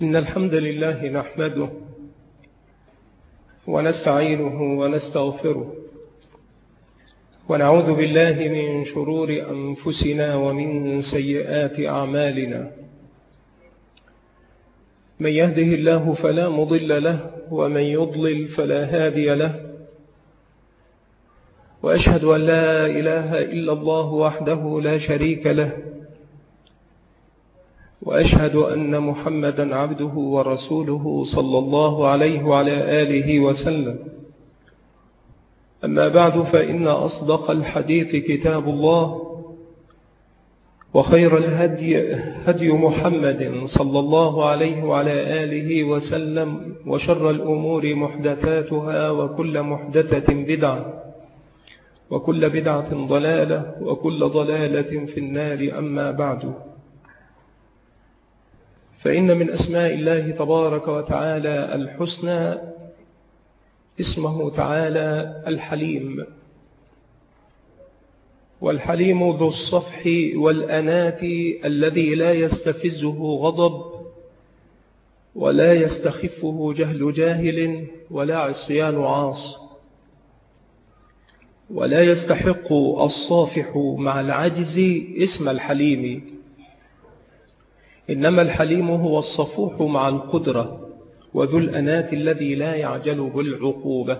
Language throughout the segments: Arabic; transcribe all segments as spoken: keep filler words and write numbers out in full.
إن الحمد لله نحمده ونستعينه ونستغفره ونعوذ بالله من شرور أنفسنا ومن سيئات أعمالنا. من يهده الله فلا مضل له ومن يضلل فلا هادي له، وأشهد أن لا إله إلا الله وحده لا شريك له، وأشهد أن محمدا عبده ورسوله صلى الله عليه وعلى آله وسلم. أما بعد، فإن أصدق الحديث كتاب الله، وخير الهدي هدي محمد صلى الله عليه وعلى آله وسلم، وشر الأمور محدثاتها، وكل محدثة بدعة، وكل بدعة ضلالة، وكل ضلالة في النار. أما بعد، فإن من أسماء الله تبارك وتعالى الحسنى اسمه تعالى الحليم، والحليم ذو الصفح والأنات الذي لا يستفزه غضب ولا يستخفه جهل جاهل ولا عصيان عاص، ولا يستحق الصافح مع العجز اسم الحليم، إنما الحليم هو الصفوح مع القدرة وذو الأنات الذي لا يعجل بالعقوبة.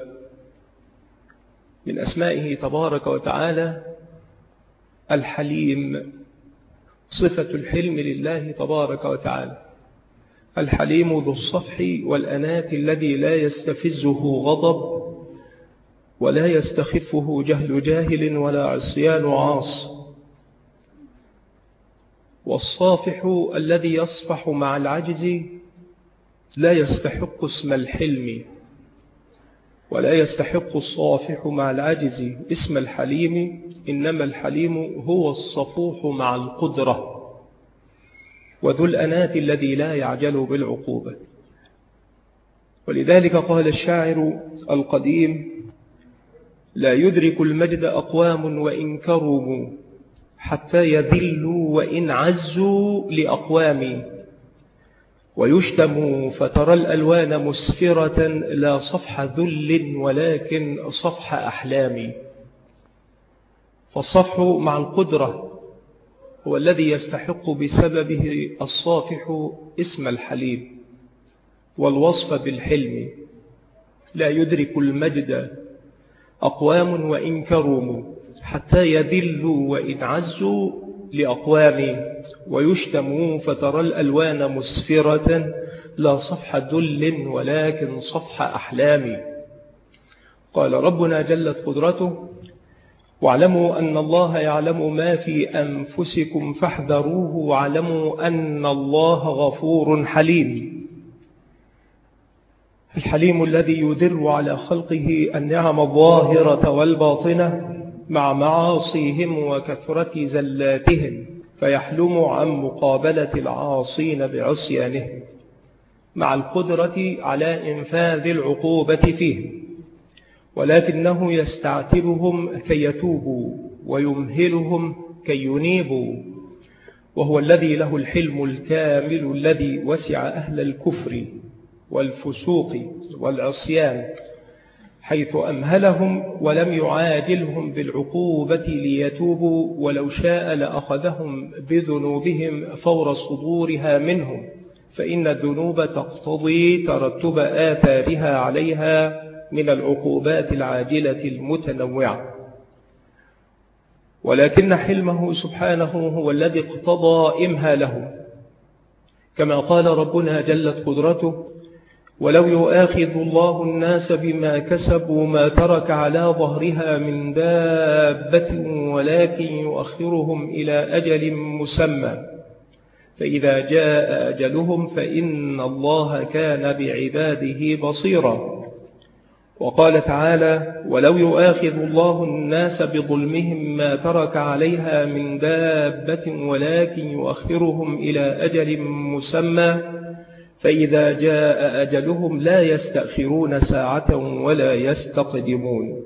من أسمائه تبارك وتعالى الحليم، صفة الحلم لله تبارك وتعالى. الحليم ذو الصفح والأنات الذي لا يستفزه غضب ولا يستخفه جهل جاهل ولا عصيان عاص. والصافح الذي يصفح مع العجز لا يستحق اسم الحلم، ولا يستحق الصافح مع العجز اسم الحليم، إنما الحليم هو الصفوح مع القدرة وذو الأنات الذي لا يعجل بالعقوبة. ولذلك قال الشاعر القديم: لا يدرك المجد أقوام وإن كرموا، حتى يذلوا وإن عزوا لأقوام، ويشتم فترى الألوان مسفرة، لا صفح ذل ولكن صفح أحلام. فالصفح مع القدرة هو الذي يستحق بسببه الصافح اسم الحليم والوصف بالحلم. لا يدرك المجد أقوام وإن كرموا، حتى يذلوا وإن عزوا لأقوام، ويشتموا فترى الألوان مسفرة، لا صفح ذل ولكن صفح أحلام. قال ربنا جلت قدرته: واعلموا أن الله يعلم ما في أنفسكم فاحذروه، واعلموا أن الله غفور حليم. الحليم الذي يدر على خلقه النعم الظاهرة والباطنة مع معاصيهم وكثرة زلاتهم، فيحلم عن مقابلة العاصين بعصيانهم، مع القدرة على إنفاذ العقوبة فيهم، ولكنه يستعتبهم كي يتوبوا ويمهلهم كي ينيبوا. وهو الذي له الحلم الكامل الذي وسع أهل الكفر والفسوق والعصيان، حيث أمهلهم ولم يعاجلهم بالعقوبة ليتوبوا، ولو شاء لأخذهم بذنوبهم فور صدورها منهم، فإن الذنوب تقتضي ترتب آثارها عليها من العقوبات العاجلة المتنوعة. ولكن حلمه سبحانه هو الذي اقتضى إمهاله، كما قال ربنا جلت قدرته: ولو يؤاخذ الله الناس بما كسبوا ما ترك على ظهرها من دابة، ولكن يؤخرهم إلى أجل مسمى، فإذا جاء أجلهم فإن الله كان بعباده بصيرا. وقال تعالى: ولو يؤاخذ الله الناس بظلمهم ما ترك عليها من دابة، ولكن يؤخرهم إلى أجل مسمى، فإذا جاء أجلهم لا يستأخرون ساعة ولا يستقدمون.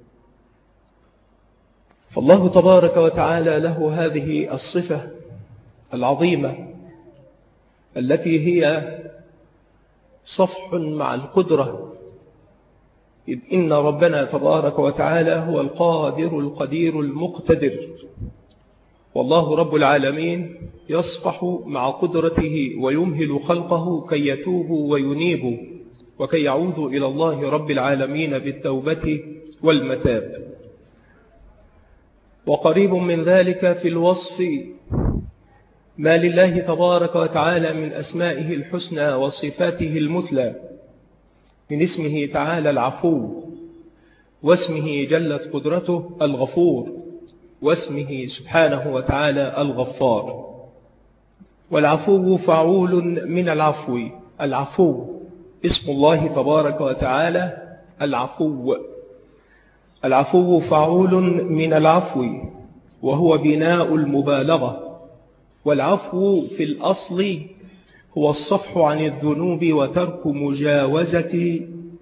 فالله تبارك وتعالى له هذه الصفة العظيمة التي هي صفح مع القدرة، إذ إن ربنا تبارك وتعالى هو القادر القدير المقتدر، والله رب العالمين يصفح مع قدرته ويمهل خلقه كي يتوبوا وينيبوا وكي يعودوا إلى الله رب العالمين بالتوبة والمتاب. وقريب من ذلك في الوصف ما لله تبارك وتعالى من أسمائه الحسنى وصفاته المثلى، من اسمه تعالى العفو، واسمه جلت قدرته الغفور، واسمه سبحانه وتعالى الغفار. والعفو فعول من العفو، العفو اسم الله تبارك وتعالى العفو، العفو فعول من العفو، وهو بناء المبالغة. والعفو في الأصل هو الصفح عن الذنوب وترك مجاوزة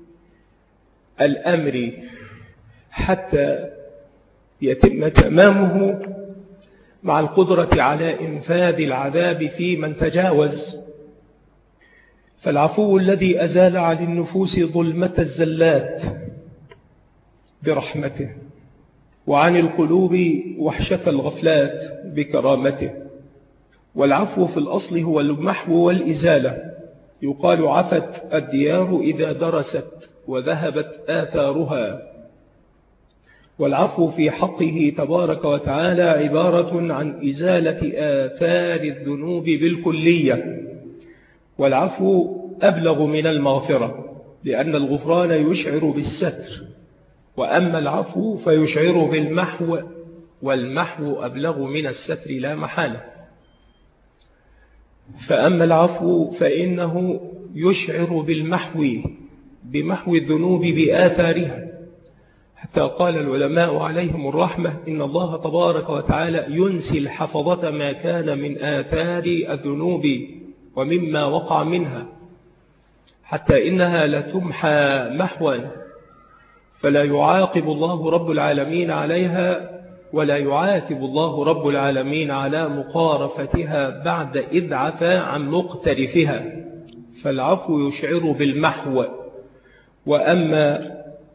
الأمر حتى يتم تمامه، مع القدرة على إنفاذ العذاب في من تجاوز. فالعفو الذي أزال عن النفوس ظلمة الزلات برحمته، وعن القلوب وحشة الغفلات بكرامته. والعفو في الأصل هو المحو والإزالة. يقال عفت الديار إذا درست وذهبت آثارها. والعفو في حقه تبارك وتعالى عبارة عن إزالة آثار الذنوب بالكلية. والعفو أبلغ من المغفرة، لأن الغفران يشعر بالستر، وأما العفو فيشعر بالمحو، والمحو أبلغ من الستر لا محالة. فأما العفو فإنه يشعر بالمحو، بمحو الذنوب بآثارها، حتى قال العلماء عليهم الرحمة إن الله تبارك وتعالى ينسي الحفظة ما كان من آثار الذنوب ومما وقع منها، حتى إنها لتمحى محوا، فلا يعاقب الله رب العالمين عليها، ولا يعاتب الله رب العالمين على مقارفتها بعد إذ عفا عن مقترفها. فالعفو يشعر بالمحو. وأما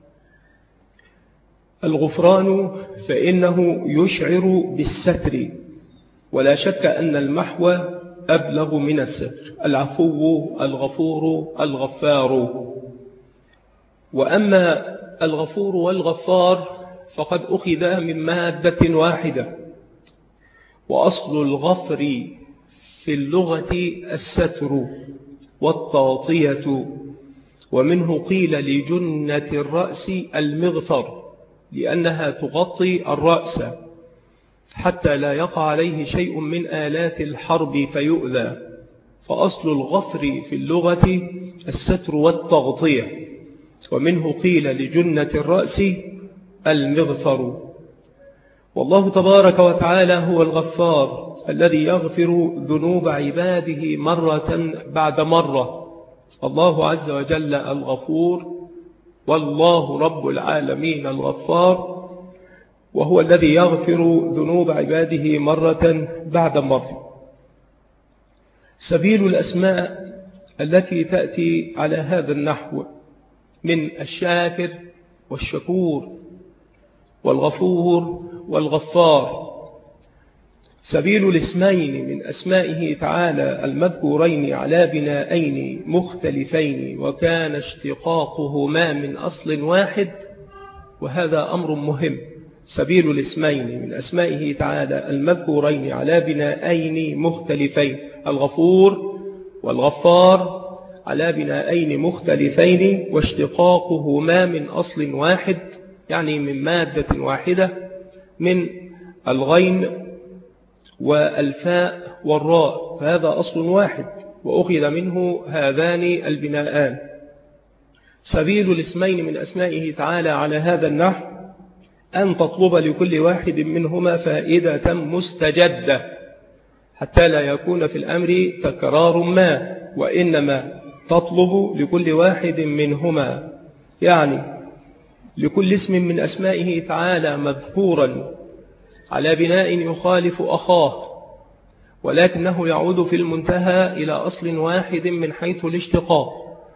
الغفران فإنه يشعر بالستر، ولا شك أن المحو أبلغ من الستر. العفو الغفور الغفار. وأما الغفور والغفار فقد أخذ من مادة واحدة، وأصل الغفر في اللغة الستر والتغطية، ومنه قيل لجنة الرأس المغفر، لأنها تغطي الرأس حتى لا يقع عليه شيء من آلات الحرب فيؤذى. فأصل الغفر في اللغة الستر والتغطية، ومنه قيل لجنة الرأس المغفر. والله تبارك وتعالى هو الغفار الذي يغفر ذنوب عباده مرة بعد مرة. الله عز وجل الغفور، والله رب العالمين الغفار، وهو الذي يغفر ذنوب عباده مرة بعد مرة. سبيل الأسماء التي تأتي على هذا النحو من الشاكر والشكور والغفور والغفار. سبيل الاسمين من أسمائه تعالى المذكورين على بنائين مختلفين، وكان اشتقاقهما من أصل واحد، وهذا أمر مهم. سبيل الاسمين من أسمائه تعالى المذكورين على بنائين مختلفين، الغفور والغفار، على بنائين مختلفين، واشتقاقهما من أصل واحد، يعني من مادة واحدة، من الغين والفاء والراء، فهذا أصل واحد وأخذ منه هذان البناءان. سبيل الاسمين من أسمائه تعالى على هذا النحو أن تطلب لكل واحد منهما فائدة مستجدة، حتى لا يكون في الأمر تكرار ما، وإنما تطلب لكل واحد منهما، يعني لكل اسم من أسمائه تعالى مذكورا على بناء يخالف أخاه، ولكنه يعود في المنتهى إلى أصل واحد من حيث الاشتقاق،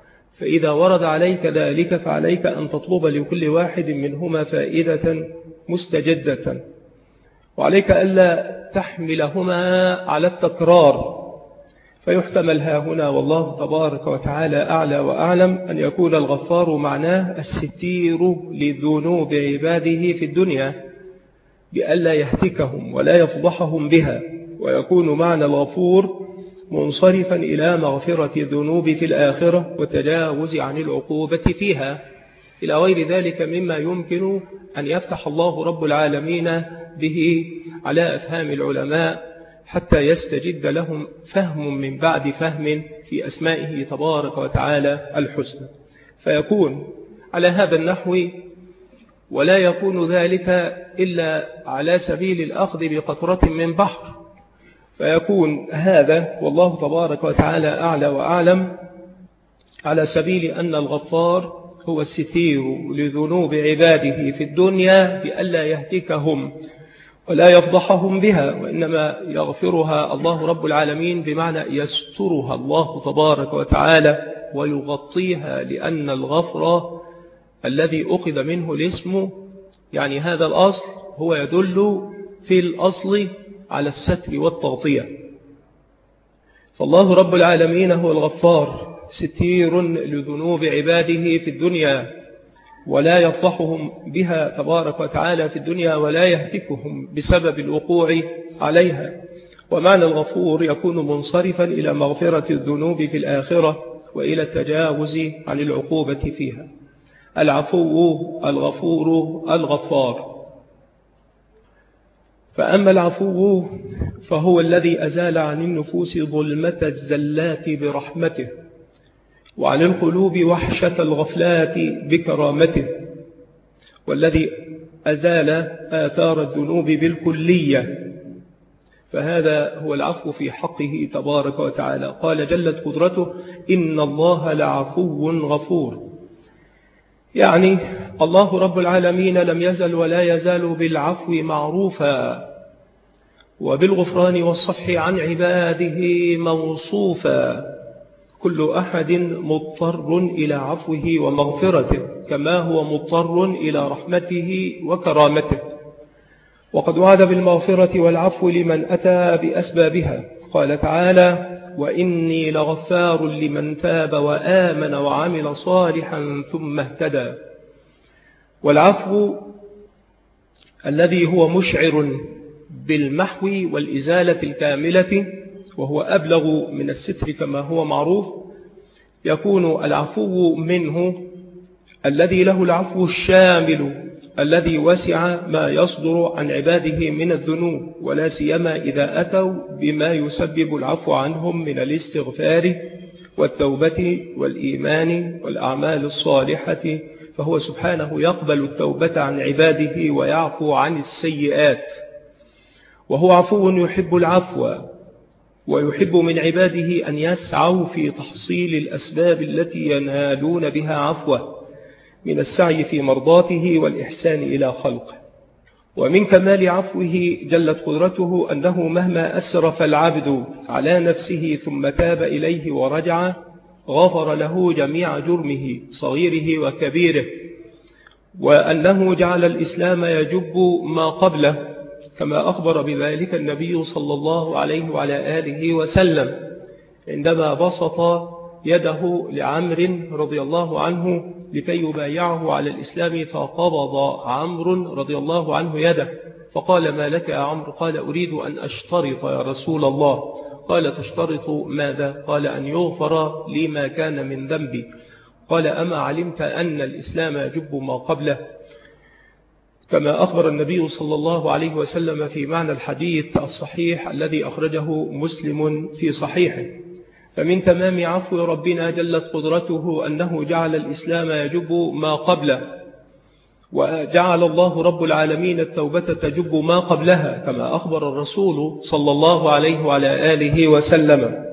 فإذا ورد عليك ذلك فعليك أن تطلب لكل واحد منهما فائدة مستجدة، وعليك ألا تحملهما على التكرار، فيحتمل ها هنا والله تبارك وتعالى أعلى وأعلم أن يكون الغفار معناه الستير لذنوب عباده في الدنيا بألا يهتكهم ولا يفضحهم بها، ويكون معنى الغفور منصرفا إلى مغفرة الذنوب في الآخرة والتجاوز عن العقوبة فيها، إلى غير ذلك مما يمكن أن يفتح الله رب العالمين به على أفهام العلماء حتى يستجد لهم فهم من بعد فهم في أسمائه تبارك وتعالى الحسنى. فيكون على هذا النحو، ولا يكون ذلك إلا على سبيل الأخذ بقطرة من بحر، فيكون هذا والله تبارك وتعالى أعلى وأعلم على سبيل أن الغفار هو الستير لذنوب عباده في الدنيا بألا يهتكهم ولا يفضحهم بها، وإنما يغفرها الله رب العالمين بمعنى يسترها الله تبارك وتعالى ويغطيها، لأن الغفر الذي أخذ منه الاسم يعني هذا الأصل هو يدل في الأصل على الستر والتغطية. فالله رب العالمين هو الغفار ستير لذنوب عباده في الدنيا ولا يفضحهم بها تبارك وتعالى في الدنيا ولا يهتكهم بسبب الوقوع عليها. ومعنى الغفور يكون منصرفا إلى مغفرة الذنوب في الآخرة وإلى التجاوز عن العقوبة فيها. العفو الغفور الغفار. فأما العفو فهو الذي أزال عن النفوس ظلمة الزلات برحمته، وعن القلوب وحشة الغفلات بكرامته، والذي أزال آثار الذنوب بالكلية، فهذا هو العفو في حقه تبارك وتعالى. قال جلت قدرته إن الله لعفو غفور، يعني الله رب العالمين لم يزل ولا يزال بالعفو معروفا وبالغفران والصفح عن عباده موصوفا. كل أحد مضطر إلى عفوه ومغفرته كما هو مضطر إلى رحمته وكرامته، وقد وعد بالمغفرة والعفو لمن أتى بأسبابها. قال تعالى وإني لغفار لمن تاب وآمن وعمل صالحا ثم اهتدى. والعفو الذي هو مشعر بالمحو والإزالة الكاملة وهو أبلغ من الستر كما هو معروف، يكون العفو منه الذي له العفو الشامل الذي وسع ما يصدر عن عباده من الذنوب، ولا سيما إذا أتوا بما يسبب العفو عنهم من الاستغفار والتوبة والإيمان والأعمال الصالحة، فهو سبحانه يقبل التوبة عن عباده ويعفو عن السيئات، وهو عفو يحب العفو ويحب من عباده أن يسعوا في تحصيل الأسباب التي ينالون بها عفوه من السعي في مرضاته والإحسان إلى خلقه. ومن كمال عفوه جلت قدرته أنه مهما أسرف العبد على نفسه ثم تاب إليه ورجع غفر له جميع جرمه صغيره وكبيره، وأنه جعل الإسلام يجب ما قبله كما أخبر بذلك النبي صلى الله عليه وعلى آله وسلم عندما بسط يده لعمر رضي الله عنه لكي يبايعه على الإسلام، فقبض عمرو رضي الله عنه يده فقال ما لك يا عمرو؟ قال أريد أن أشترط يا رسول الله. قال تشترط ماذا؟ قال أن يغفر لي ما كان من ذنبي. قال أما علمت أن الإسلام يجب ما قبله؟ كما أخبر النبي صلى الله عليه وسلم في معنى الحديث الصحيح الذي أخرجه مسلم في صحيحه. فمن تمام عفو ربنا جلت قدرته أنه جعل الإسلام يجب ما قبله، وجعل الله رب العالمين التوبة تجب ما قبلها كما أخبر الرسول صلى الله عليه وعلى آله وسلم.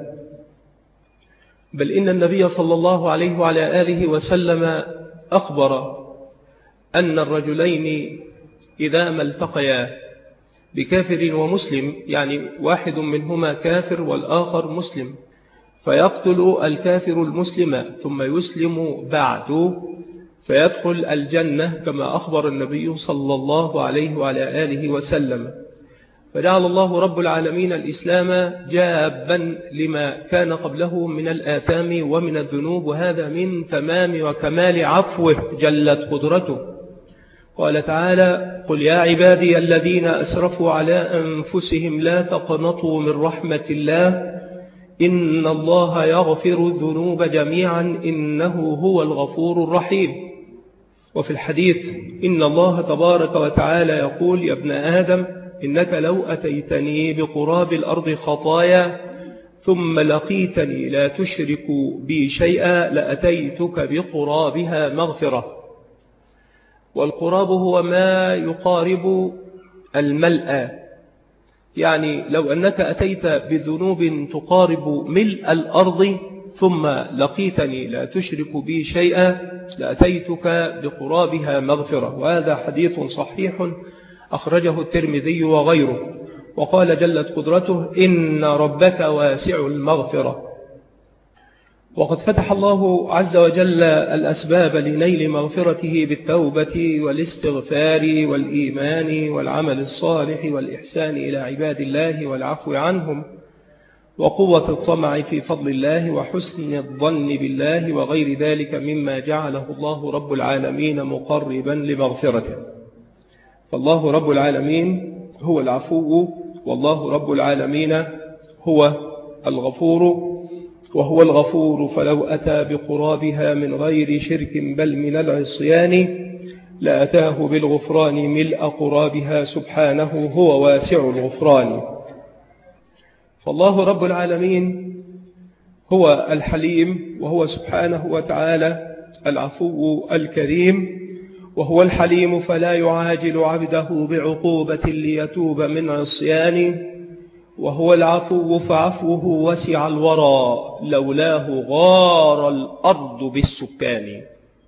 بل إن النبي صلى الله عليه وعلى آله وسلم أخبر أن الرجلين إذا ما التقيا بكافر ومسلم، يعني واحد منهما كافر والآخر مسلم، فيقتل الكافر المسلم ثم يسلم بعد فيدخل الجنة كما أخبر النبي صلى الله عليه وعلى آله وسلم. فجعل الله رب العالمين الإسلام جابا لما كان قبله من الآثام ومن الذنوب، وهذا من تمام وكمال عفوه جلت قدرته. قال تعالى: قل يا عبادي الذين أسرفوا على أنفسهم لا تقنطوا من رحمة الله إن الله يغفر الذنوب جميعا إنه هو الغفور الرحيم. وفي الحديث إن الله تبارك وتعالى يقول: يا ابن آدم إنك لو أتيتني بقراب الأرض خطايا ثم لقيتني لا تشرك بي شيئا لأتيتك بقرابها مغفرة. والقراب هو ما يقارب الملأ، يعني لو أنك أتيت بذنوب تقارب ملء الأرض ثم لقيتني لا تشرك بي شيئا لأتيتك بقرابها مغفرة. وهذا حديث صحيح أخرجه الترمذي وغيره. وقال جلت قدرته: إن ربك واسع المغفرة. وقد فتح الله عز وجل الأسباب لنيل مغفرته بالتوبة والاستغفار والإيمان والعمل الصالح والإحسان إلى عباد الله والعفو عنهم وقوة الطمع في فضل الله وحسن الظن بالله وغير ذلك مما جعله الله رب العالمين مقربا لمغفرته. فالله رب العالمين هو العفو، والله رب العالمين هو الغفور، وهو الغفور فلو أتى بقرابها من غير شرك بل من العصيان لأتاه بالغفران ملء قرابها سبحانه هو واسع الغفران. فالله رب العالمين هو الحليم، وهو سبحانه وتعالى العفو الكريم. وهو الحليم فلا يعاجل عبده بعقوبة ليتوب من عصيانه، وهو العفو فعفوه وسع الورى لولاه غار الأرض بالسكان.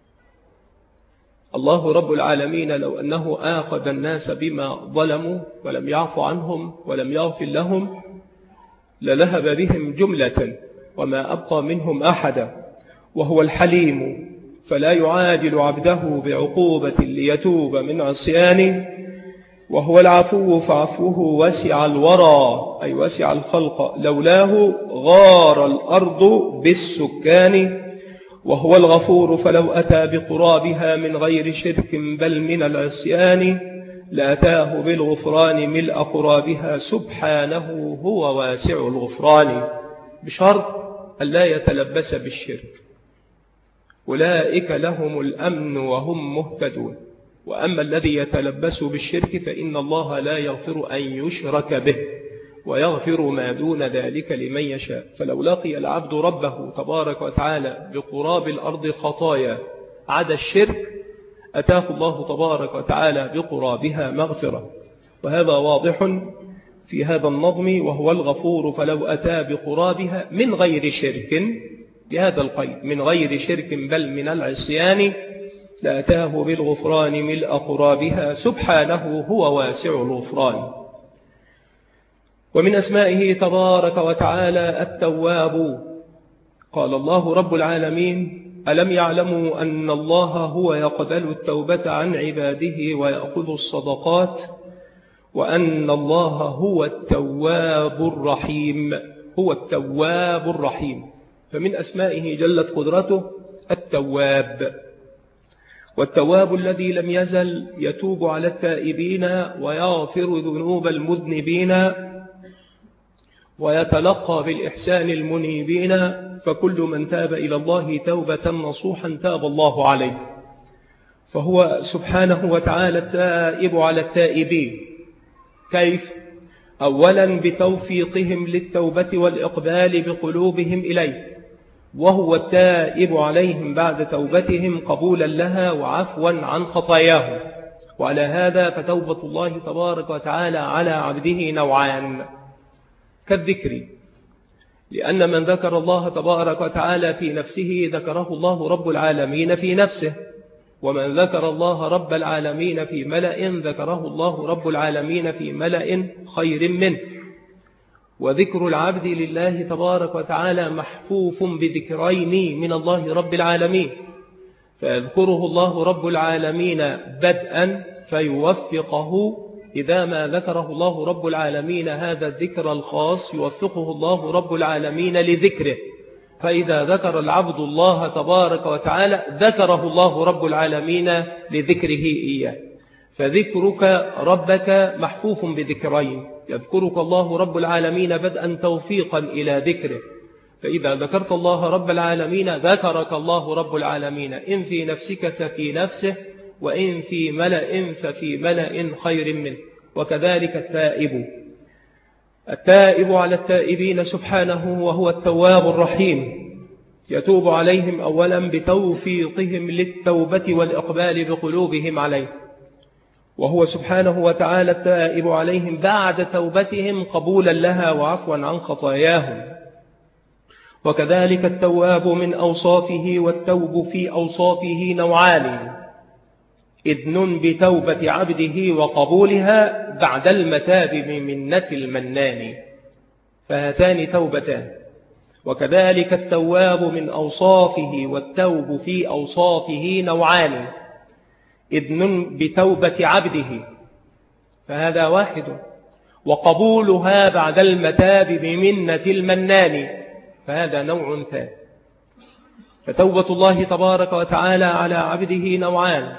الله رب العالمين لو أنه آخذ الناس بما ظلموا ولم يعف عنهم ولم يغفر لهم للهب بهم جملة وما أبقى منهم أحدا. وهو الحليم فلا يعاجل عبده بعقوبة ليتوب من عصيانه، وهو العفو فعفوه وسع الورى أي وسع الخلق لولاه غار الأرض بالسكان. وهو الغفور فلو أتى بقرابها من غير شرك بل من العصيان لأتاه بالغفران ملء قرابها سبحانه هو واسع الغفران، بشرط ألا يتلبس بالشرك. أولئك لهم الأمن وهم مهتدون. وأما الذي يتلبس بالشرك فإن الله لا يغفر أن يشرك به ويغفر ما دون ذلك لمن يشاء. فلو لقي العبد ربه تبارك وتعالى بقراب الأرض خطايا عدا الشرك أتاه الله تبارك وتعالى بقرابها مغفرة. وهذا واضح في هذا النظم: وهو الغفور فلو أتى بقرابها من غير شرك، بهذا القيد من غير شرك بل من العصيان لأتاه بالغفران ملء قرابها سبحانه هو واسع الغفران. ومن أسمائه تبارك وتعالى التواب. قال الله رب العالمين: ألم يعلموا أن الله هو يقبل التوبة عن عباده ويأخذ الصدقات وأن الله هو التواب الرحيم. هو التواب الرحيم. فمن أسمائه جلت قدرته التواب. والتواب الذي لم يزل يتوب على التائبين ويغفر ذنوب المذنبين ويتلقى بالإحسان المنيبين. فكل من تاب إلى الله توبة نصوحا تاب الله عليه. فهو سبحانه وتعالى التائب على التائبين. كيف؟ أولا بتوفيقهم للتوبة والإقبال بقلوبهم إليه، وهو التائب عليهم بعد توبتهم قبولا لها وعفوا عن خطاياهم. وعلى هذا فتوبة الله تبارك وتعالى على عبده نوعان كالذكر، لأن من ذكر الله تبارك وتعالى في نفسه ذكره الله رب العالمين في نفسه، ومن ذكر الله رب العالمين في ملأ ذكره الله رب العالمين في ملأ خير منه. وذكر العبد لله تبارك وتعالى محفوف بذكرين من الله رب العالمين، فيذكره الله رب العالمين بدءا فيوفقه إذا ما ذكره الله رب العالمين هذا الذكر الخاص يوفقه الله رب العالمين لذكره، فإذا ذكر العبد الله تبارك وتعالى ذكره الله رب العالمين لذكره إياه. فذكرك ربك محفوف بذكرين، يذكرك الله رب العالمين بدءا توفيقا إلى ذكره، فإذا ذكرت الله رب العالمين ذكرك الله رب العالمين، إن في نفسك ففي نفسه، وإن في ملأ ففي ملأ خير منه. وكذلك التائب التائب على التائبين سبحانه وهو التواب الرحيم، يتوب عليهم أولا بتوفيقهم للتوبة والإقبال بقلوبهم عليه، وهو سبحانه وتعالى التائب عليهم بعد توبتهم قبولا لها وعفوا عن خطاياهم. وكذلك التواب من أوصافه والتوب في أوصافه نوعان، إذن بتوبة عبده وقبولها بعد المتاب بمنة المنان، فهاتان توبتان. وكذلك التواب من أوصافه والتوب في أوصافه نوعان، إذن بتوبة عبده فهذا واحد، وقبولها بعد المتاب بمنة المنان فهذا نوع ثاني. فتوبة الله تبارك وتعالى على عبده نوعان،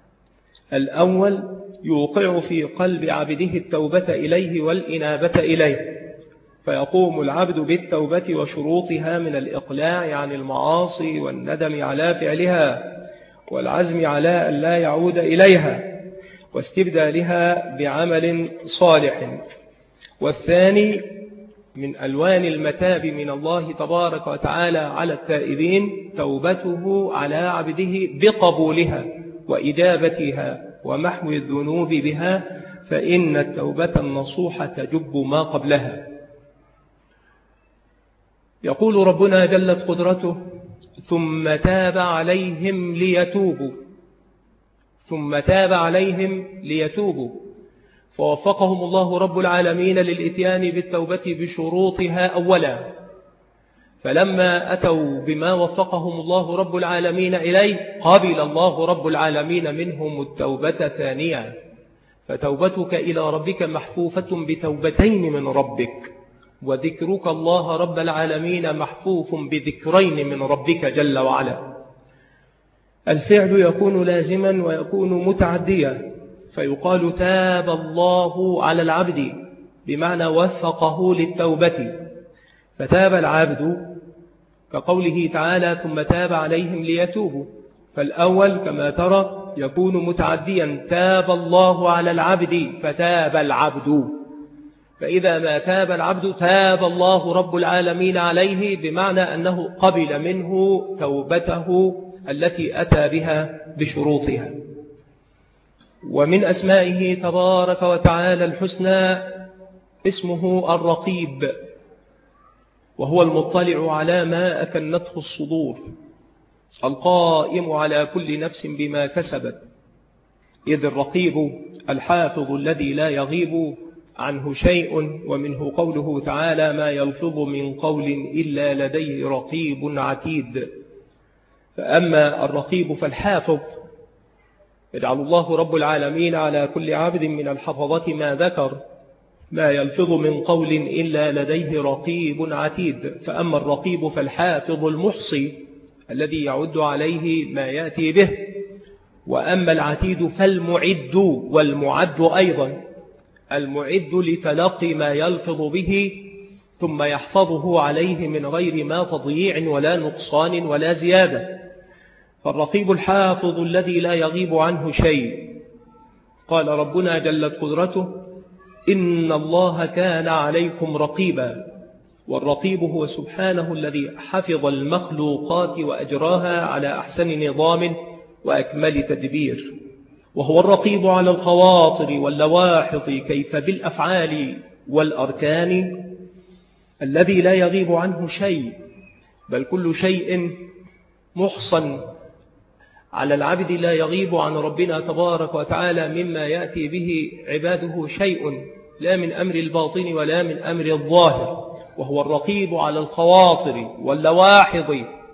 الأول يوقع في قلب عبده التوبة إليه والإنابة إليه، فيقوم العبد بالتوبة وشروطها من الإقلاع عن المعاصي والندم على فعلها والعزم على أن لا يعود إليها واستبدالها بعمل صالح. والثاني من ألوان المتاب من الله تبارك وتعالى على التائبين توبته على عبده بقبولها وإجابتها ومحو الذنوب بها، فإن التوبة النصوحة تجب ما قبلها. يقول ربنا جلت قدرته: ثم تاب عليهم ليتوبوا، ثم تاب عليهم ليتوبوا، فوفقهم الله رب العالمين للإتيان بالتوبة بشروطها أولا، فلما أتوا بما وفقهم الله رب العالمين إليه قبل الله رب العالمين منهم التوبة ثانيا. فتوبتك إلى ربك محفوفة بتوبتين من ربك، وذكرك الله رب العالمين محفوف بذكرين من ربك جل وعلا. الفعل يكون لازما ويكون متعديا، فيقال تاب الله على العبد بمعنى وفقه للتوبة، فتاب العبد كقوله تعالى: ثم تاب عليهم ليتوبوا. فالأول كما ترى يكون متعديا، تاب الله على العبد فتاب العبد، فإذا ما تاب العبد تاب الله رب العالمين عليه، بمعنى أنه قبل منه توبته التي أتى بها بشروطها. ومن أسمائه تبارك وتعالى الحسنى اسمه الرقيب، وهو المطلع على ما أكنته الصدور، القائم على كل نفس بما كسبت، إذ الرقيب الحافظ الذي لا يغيب عنه شيء. ومنه قوله تعالى: ما يلفظ من قول إلا لديه رقيب عتيد. فأما الرقيب فالحافظ، يجعل الله رب العالمين على كل عبد من الحفظة ما ذكر: ما يلفظ من قول إلا لديه رقيب عتيد. فأما الرقيب فالحافظ المحصي الذي يعد عليه ما يأتي به. وأما العتيد فالمعد والمعد أيضا، المعد لتلقي ما يلفظ به ثم يحفظه عليه من غير ما تضييع ولا نقصان ولا زيادة. فالرقيب الحافظ الذي لا يغيب عنه شيء. قال ربنا جلت قدرته: إن الله كان عليكم رقيبا. والرقيب هو سبحانه الذي حفظ المخلوقات وأجراها على أحسن نظام وأكمل تدبير، وهو الرقيب على الخواطر واللواحظ كيف بالأفعال والأركان، الذي لا يغيب عنه شيء، بل كل شيء محصن على العبد. لا يغيب عن ربنا تبارك وتعالى مما يأتي به عباده شيء، لا من أمر الباطن ولا من أمر الظاهر، وهو الرقيب على الخواطر واللواحظ.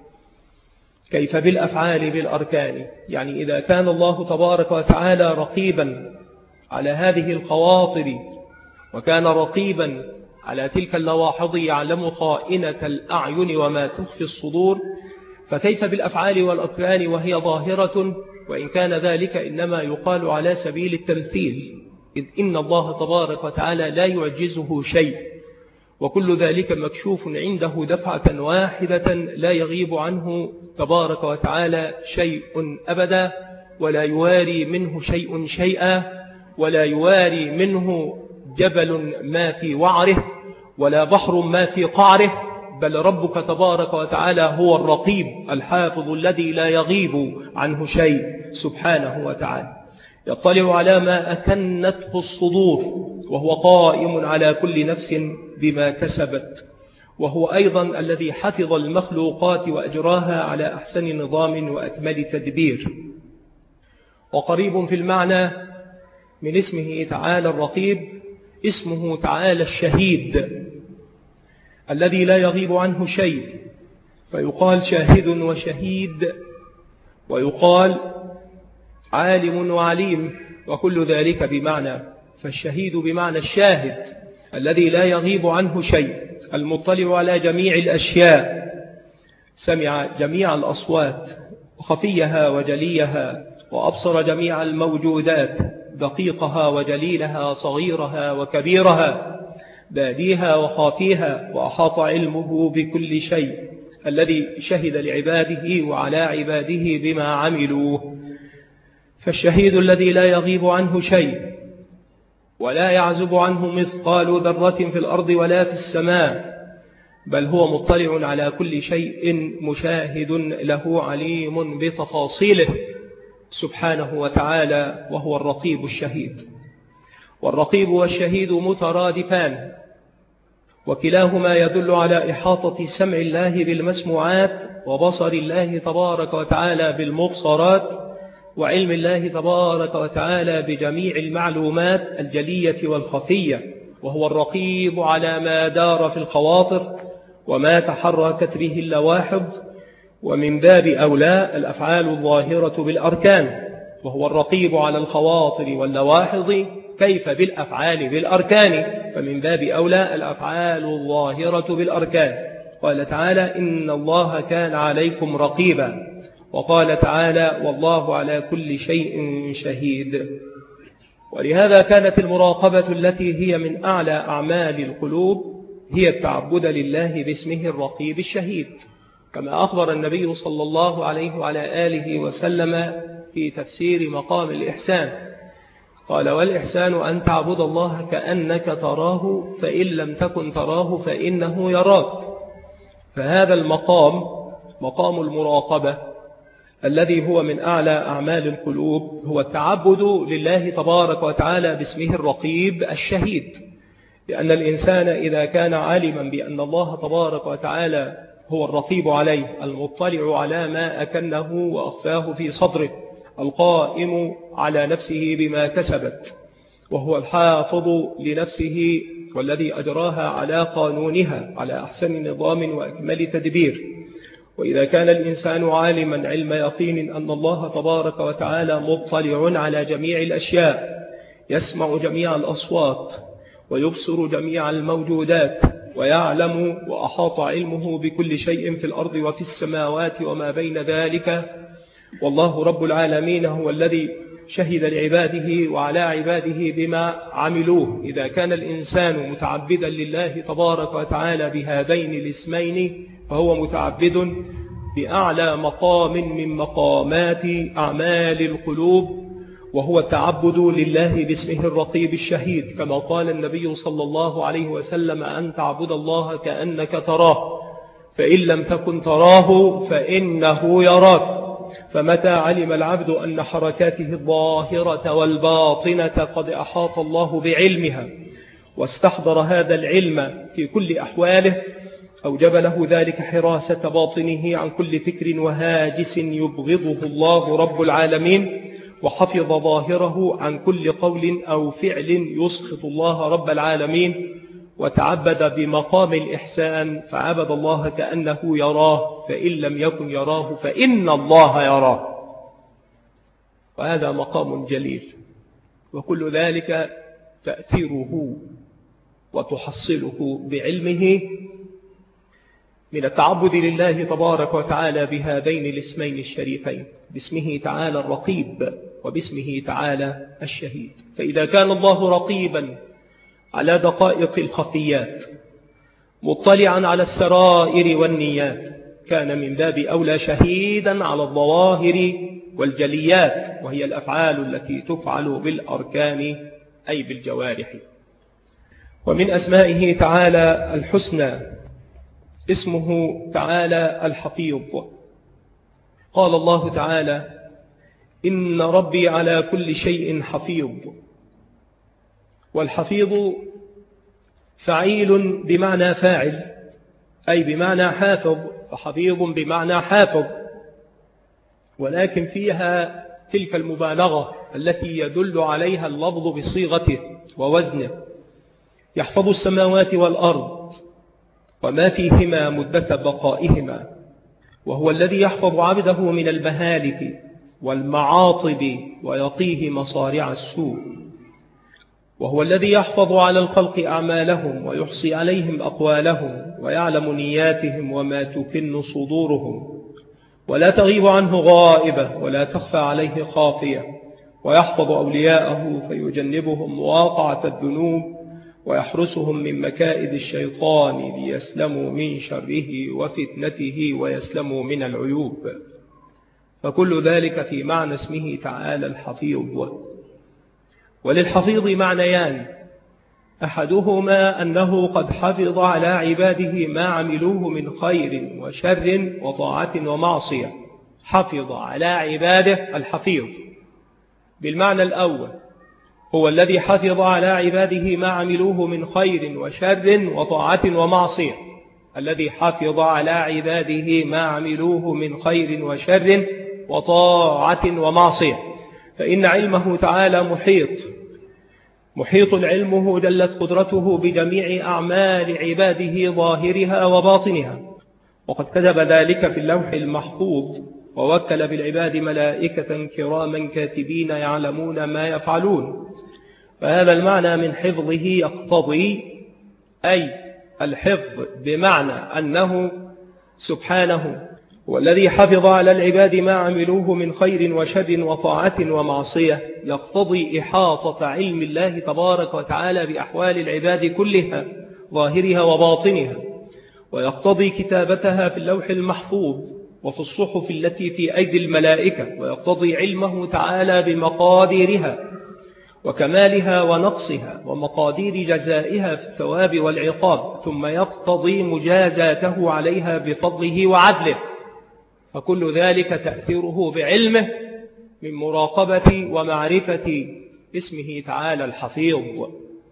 كيف بالأفعال بالأركان؟ يعني إذا كان الله تبارك وتعالى رقيبا على هذه الخواطر وكان رقيبا على تلك اللواحظ يعلم خائنة الأعين وما تخفي الصدور، فكيف بالأفعال والأركان وهي ظاهرة، وإن كان ذلك إنما يقال على سبيل التمثيل، إذ إن الله تبارك وتعالى لا يعجزه شيء، وكل ذلك مكشوف عنده دفعة واحدة، لا يغيب عنه تبارك وتعالى شيء أبدا، ولا يواري منه شيء شيئا، ولا يواري منه جبل ما في وعره ولا بحر ما في قعره، بل ربك تبارك وتعالى هو الرقيب الحافظ الذي لا يغيب عنه شيء سبحانه وتعالى، يطلع على ما أكنته الصدور، وهو قائم على كل نفس بما كسبت، وهو أيضا الذي حفظ المخلوقات وأجراها على أحسن نظام وأكمل تدبير. وقريب في المعنى من اسمه تعالى الرقيب اسمه تعالى الشهيد الذي لا يغيب عنه شيء، فيقال شاهد وشهيد، ويقال عالم وعليم، وكل ذلك بمعنى، فالشهيد بمعنى الشاهد الذي لا يغيب عنه شيء، المطلع على جميع الأشياء، سمع جميع الأصوات وخفيها وجليها، وأبصر جميع الموجودات دقيقها وجليلها، صغيرها وكبيرها، باديها وخافيها، وأحاط علمه بكل شيء، الذي شهد لعباده وعلى عباده بما عملوه. فالشهيد الذي لا يغيب عنه شيء ولا يعزب عنه مثقال ذرة في الأرض ولا في السماء، بل هو مطلع على كل شيء مشاهد له عليم بتفاصيله سبحانه وتعالى، وهو الرقيب الشهيد. والرقيب والشهيد مترادفان، وكلاهما يدل على إحاطة سمع الله بالمسموعات، وبصر الله تبارك وتعالى بالمبصرات، وعلم الله تبارك وتعالى بجميع المعلومات الجلية والخفية، وهو الرقيب على ما دار في الخواطر وما تحركت به اللواحظ، ومن باب أولى الأفعال الظاهرة بالأركان، وهو الرقيب على الخواطر واللواحظ. كيف بالأفعال بالأركان؟ فمن باب أولى الأفعال الظاهرة بالأركان. قال تعالى إن الله كان عليكم رقيبا، وقال تعالى والله على كل شيء شهيد. ولهذا كانت المراقبة التي هي من أعلى أعمال القلوب هي التعبد لله باسمه الرقيب الشهيد، كما أخبر النبي صلى الله عليه وعلى آله وسلم في تفسير مقام الإحسان، قال والإحسان أن تعبد الله كأنك تراه فإن لم تكن تراه فإنه يراك. فهذا المقام مقام المراقبة الذي هو من أعلى أعمال القلوب، هو التعبد لله تبارك وتعالى باسمه الرقيب الشهيد، لأن الإنسان إذا كان عالما بأن الله تبارك وتعالى هو الرقيب عليه، المطلع على ما أكنه وأخفاه في صدره، القائم على نفسه بما كسبت، وهو الحافظ لنفسه والذي أجراها على قانونها على أحسن نظام وأكمل تدبير. وإذا كان الإنسان عالما علم يقين أن الله تبارك وتعالى مطلع على جميع الأشياء، يسمع جميع الأصوات ويبصر جميع الموجودات ويعلم وأحاط علمه بكل شيء في الأرض وفي السماوات وما بين ذلك، والله رب العالمين هو الذي شهد لعباده وعلى عباده بما عملوه. إذا كان الإنسان متعبدا لله تبارك وتعالى بهذين الاسمين فهو متعبد بأعلى مقام من مقامات أعمال القلوب، وهو التعبد لله باسمه الرقيب الشهيد، كما قال النبي صلى الله عليه وسلم أن تعبد الله كأنك تراه فإن لم تكن تراه فإنه يراك. فمتى علم العبد أن حركاته الظاهرة والباطنة قد أحاط الله بعلمها واستحضر هذا العلم في كل أحواله، أوجب له ذلك حراسة باطنه عن كل فكر وهاجس يبغضه الله رب العالمين، وحفظ ظاهره عن كل قول أو فعل يسخط الله رب العالمين، وتعبد بمقام الإحسان فعبد الله كأنه يراه، فإن لم يكن يراه فإن الله يراه. وهذا مقام جليل، وكل ذلك تأثيره وتحصله بعلمه من التعبد لله تبارك وتعالى بهذين الاسمين الشريفين، باسمه تعالى الرقيب وباسمه تعالى الشهيد. فإذا كان الله رقيبا على دقائق الخفيات مطلعا على السرائر والنيات، كان من باب أولى شهيدا على الظواهر والجليات، وهي الأفعال التي تفعل بالأركان أي بالجوارح. ومن أسمائه تعالى الحسنى اسمه تعالى الحفيظ. قال الله تعالى: إن ربي على كل شيء حفيظ. والحفيظ فعيل بمعنى فاعل، أي بمعنى حافظ، فحفيظ بمعنى حافظ، ولكن فيها تلك المبالغة التي يدل عليها اللفظ بصيغته ووزنه. يحفظ السماوات والأرض وما فيهما مدة بقائهما، وهو الذي يحفظ عبده من المهالك والمعاطب ويقيه مصارع السوء، وهو الذي يحفظ على الخلق أعمالهم ويحصي عليهم أقوالهم ويعلم نياتهم وما تكن صدورهم، ولا تغيب عنه غائبة ولا تخفى عليه خافية، ويحفظ أولياءه فيجنبهم مواقعة الذنوب ويحرسهم من مكائد الشيطان ليسلموا من شره وفتنته ويسلموا من العيوب. فكل ذلك في معنى اسمه تعالى الحفيظ. وللحفيظ معنيان: أحدهما أنه قد حفظ على عباده ما عملوه من خير وشر وطاعة ومعصية. حفظ على عباده الحفيظ بالمعنى الأول هو الذي حفظ على عباده ما عملوه من خير وشر وطاعة ومعصية. الذي حفظ على عباده ما عملوه من خير وشر وطاعة ومعصية، فإن علمه تعالى محيط محيط علمه دلت قدرته بجميع أعمال عباده ظاهرها وباطنها، وقد كتب ذلك في اللوح المحفوظ، ووكل بالعباد ملائكة كراما كاتبين يعلمون ما يفعلون. فهذا المعنى من حفظه يقتضي أي الحفظ بمعنى أنه سبحانه والذي حفظ على العباد ما عملوه من خير وشر وطاعة ومعصية، يقتضي إحاطة علم الله تبارك وتعالى بأحوال العباد كلها ظاهرها وباطنها، ويقتضي كتابتها في اللوح المحفوظ وفي الصحف التي في أيدي الملائكة، ويقتضي علمه تعالى بمقاديرها وكمالها ونقصها ومقادير جزائها في الثواب والعقاب، ثم يقتضي مجازاته عليها بفضله وعدله. فكل ذلك تأثيره بعلمه من مراقبة ومعرفة اسمه تعالى الحفيظ.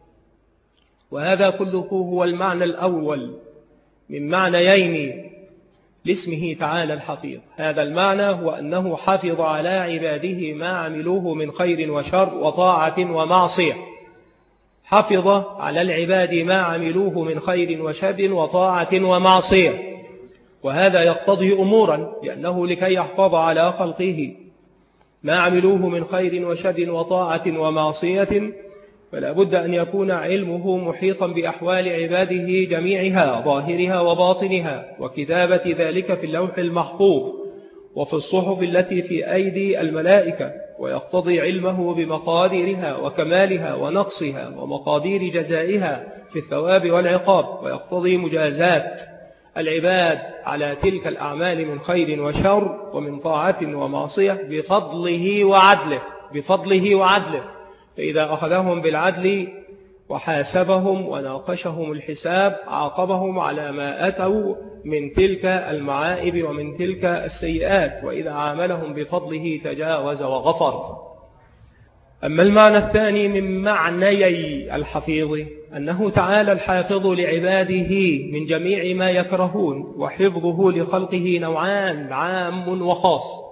وهذا كله هو المعنى الأول من معنيين لاسمه تعالى الحفيظ. هذا المعنى هو أنه حفظ على عباده ما عملوه من خير وشر وطاعة ومعصية. حفظ على العباد ما عملوه من خير وشر وطاعة ومعصية، وهذا يقتضي أمورا، لأنه لكي يحفظ على خلقه ما عملوه من خير وشر وطاعة ومعصية فلا بد أن يكون علمه محيطا بأحوال عباده جميعها ظاهرها وباطنها، وكتابة ذلك في اللوح المحفوظ وفي الصحف التي في أيدي الملائكة، ويقتضي علمه بمقاديرها وكمالها ونقصها ومقادير جزائها في الثواب والعقاب، ويقتضي مجازات العباد على تلك الأعمال من خير وشر ومن طاعة ومعصية بفضله وعدله بفضله وعدله فإذا أخذهم بالعدل وحاسبهم وناقشهم الحساب عاقبهم على ما أتوا من تلك المعائب ومن تلك السيئات، وإذا عاملهم بفضله تجاوز وغفر. أما المعنى الثاني من معنيي الحفيظ أنه تعالى الحافظ لعباده من جميع ما يكرهون، وحفظه لخلقه نوعان عام وخاص.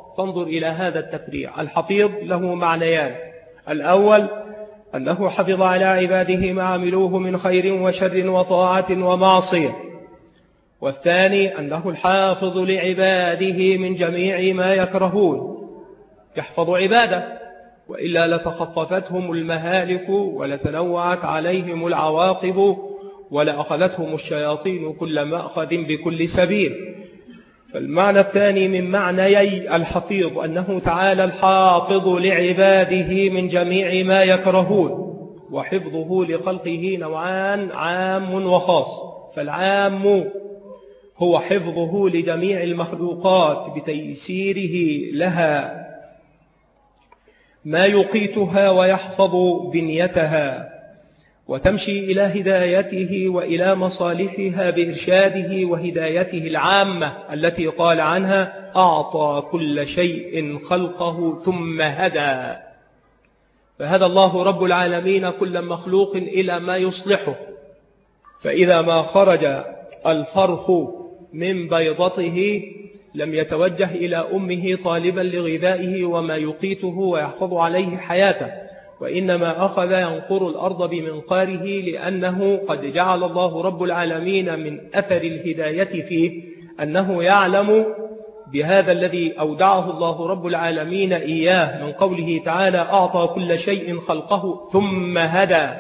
فانظر إلى هذا التفريع. الحفيظ له معنيان: الأول أنه حفظ على عباده ما عملوه من خير وشر وطاعة ومعصية، والثاني أنه الحافظ لعباده من جميع ما يكرهون. يحفظ عباده وإلا لتخطفتهم المهالك ولتنوعت عليهم العواقب ولأخذتهم الشياطين كل مأخذ بكل سبيل. فالمعنى الثاني من معنيي الحفيظ أنه تعالى الحافظ لعباده من جميع ما يكرهون. وحفظه لخلقه نوعان: عام وخاص. فالعام هو حفظه لجميع المخلوقات بتيسيره لها ما يقيتها ويحفظ بنيتها وتمشي إلى هدايته وإلى مصالحها بإرشاده وهدايته العامة التي قال عنها: أعطى كل شيء خلقه ثم هدى. فهدى الله رب العالمين كل مخلوق إلى ما يصلحه، فإذا ما خرج الفرخ من بيضته لم يتوجه إلى أمه طالبا لغذائه وما يقيته ويحفظ عليه حياته، وإنما أخذ ينقر الأرض بمنقاره، لأنه قد جعل الله رب العالمين من أثر الهداية فيه أنه يعلم بهذا الذي أودعه الله رب العالمين إياه من قوله تعالى: أعطى كل شيء خلقه ثم هدى.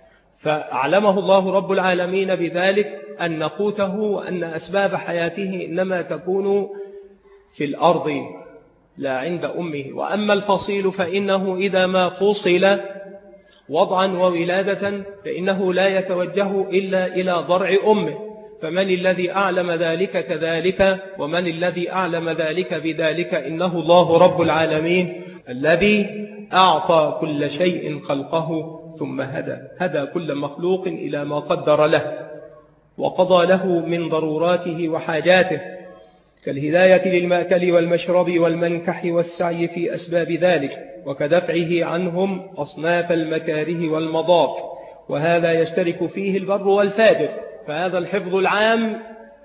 فأعلمه الله رب العالمين بذلك أن قوته وأن أسباب حياته إنما تكون في الأرض لا عند أمه. وأما الفصيل فإنه إذا ما فصل وضعا وولادة فإنه لا يتوجه إلا إلى ضرع أمه. فمن الذي أعلم ذلك كذلك؟ ومن الذي أعلم ذلك بذلك؟ إنه الله رب العالمين الذي أعطى كل شيء خلقه ثم هدى. هدى كل مخلوق إلى ما قدر له وقضى له من ضروراته وحاجاته، كالهداية للمأكل والمشرب والمنكح والسعي في أسباب ذلك، وكدفعه عنهم أصناف المكاره والمضار، وهذا يشترك فيه البر والفاجر. فهذا الحفظ العام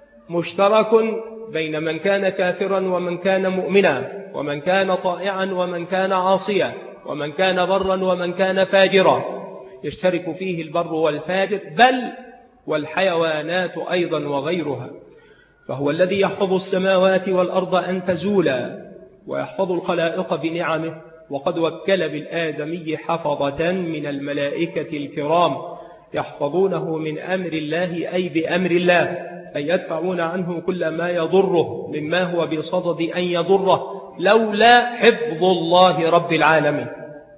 مشترك بين من كان كافرا ومن كان مؤمنا، ومن كان طائعا ومن كان عاصيا، ومن كان برا ومن كان فاجرا، يشترك فيه البر والفاجر، بل والحيوانات أيضا وغيرها. فهو الذي يحفظ السماوات والأرض أن تزولا، ويحفظ الخلائق بنعمه، وقد وكل بالآدمي حفظة من الملائكة الكرام يحفظونه من أمر الله، أي بأمر الله، أي يدفعون عنه كل ما يضره مما هو بصدد أن يضره لولا حفظ الله رب العالمين.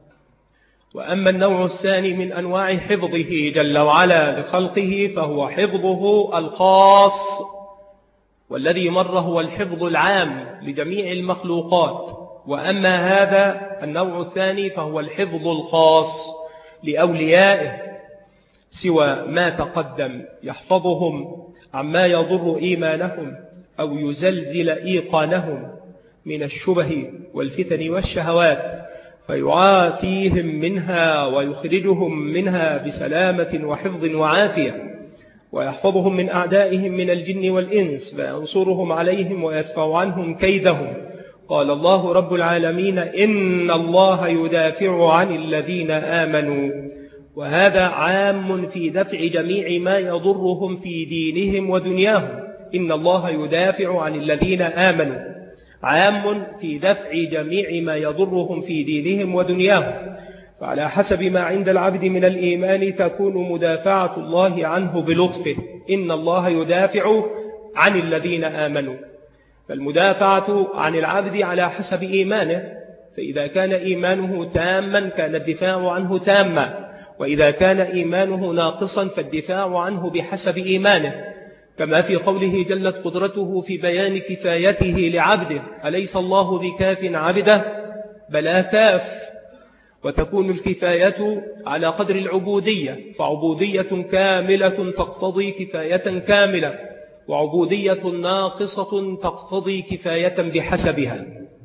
وأما النوع الثاني من أنواع حفظه جل وعلا لخلقه فهو حفظه الخاص، والذي مر هو الحفظ العام لجميع المخلوقات. وأما هذا النوع الثاني فهو الحفظ الخاص لأوليائه، سوى ما تقدم، يحفظهم عما يضر إيمانهم أو يزلزل إيقانهم من الشبه والفتن والشهوات، فيعافيهم منها ويخرجهم منها بسلامة وحفظ وعافية، ويحفظهم من أعدائهم من الجن والإنس، فينصرهم عليهم ويدفع عنهم كيدهم. قال الله رب العالمين: إن الله يدافع عن الذين آمنوا. وهذا عام في دفع جميع ما يضرهم في دينهم ودنياهم. إن الله يدافع عن الذين آمنوا عام في دفع جميع ما يضرهم في دينهم ودنياهم. فعلى حسب ما عند العبد من الإيمان تكون مدافعة الله عنه بلطفه. إن الله يدافع عن الذين آمنوا، فالمدافعة عن العبد على حسب إيمانه، فإذا كان إيمانه تاما كان الدفاع عنه تاما، وإذا كان إيمانه ناقصا فالدفاع عنه بحسب إيمانه، كما في قوله جلت قدرته في بيان كفايته لعبده: أليس الله بكاف عبده؟ بلى كاف. وتكون الكفاية على قدر العبودية، فعبودية كاملة تقتضي كفاية كاملة، وعبودية ناقصة تقتضي كفاية بحسبها.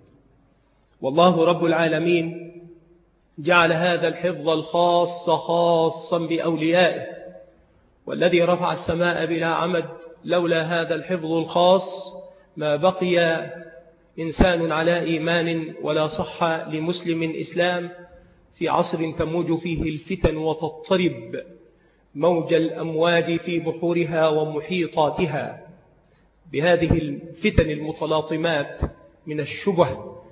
والله رب العالمين جعل هذا الحفظ الخاص خاصا بأوليائه، والذي رفع السماء بلا عمد لولا هذا الحفظ الخاص ما بقي إنسان على إيمان ولا صح لمسلم إسلام في عصر تموج فيه الفتن وتضطرب موج الأمواج في بحورها ومحيطاتها بهذه الفتن المتلاطمات من الشبه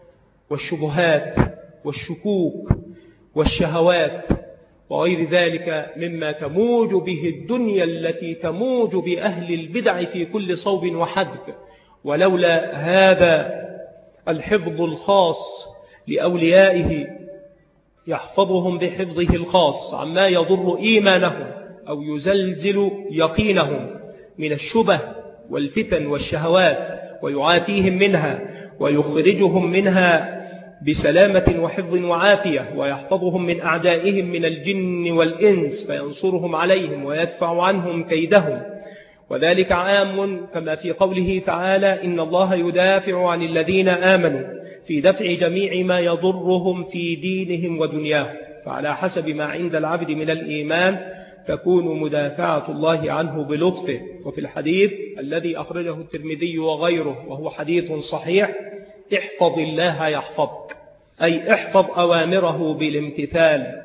والشبهات والشكوك والشهوات وغير ذلك مما تموج به الدنيا التي تموج بأهل البدع في كل صوب وحدب. ولولا هذا الحفظ الخاص لأوليائه يحفظهم بحفظه الخاص عما يضر إيمانهم أو يزلزل يقينهم من الشبه والفتن والشهوات ويعافيهم منها ويخرجهم منها بسلامة وحفظ وعافية ويحفظهم من أعدائهم من الجن والإنس فينصرهم عليهم ويدفع عنهم كيدهم. وذلك عام كما في قوله تعالى إن الله يدافع عن الذين آمنوا في دفع جميع ما يضرهم في دينهم ودنياهم. فعلى حسب ما عند العبد من الإيمان تكون مدافعة الله عنه بلطفه. وفي الحديث الذي أخرجه الترمذي وغيره وهو حديث صحيح احفظ الله يحفظك، أي احفظ أوامره بالامتثال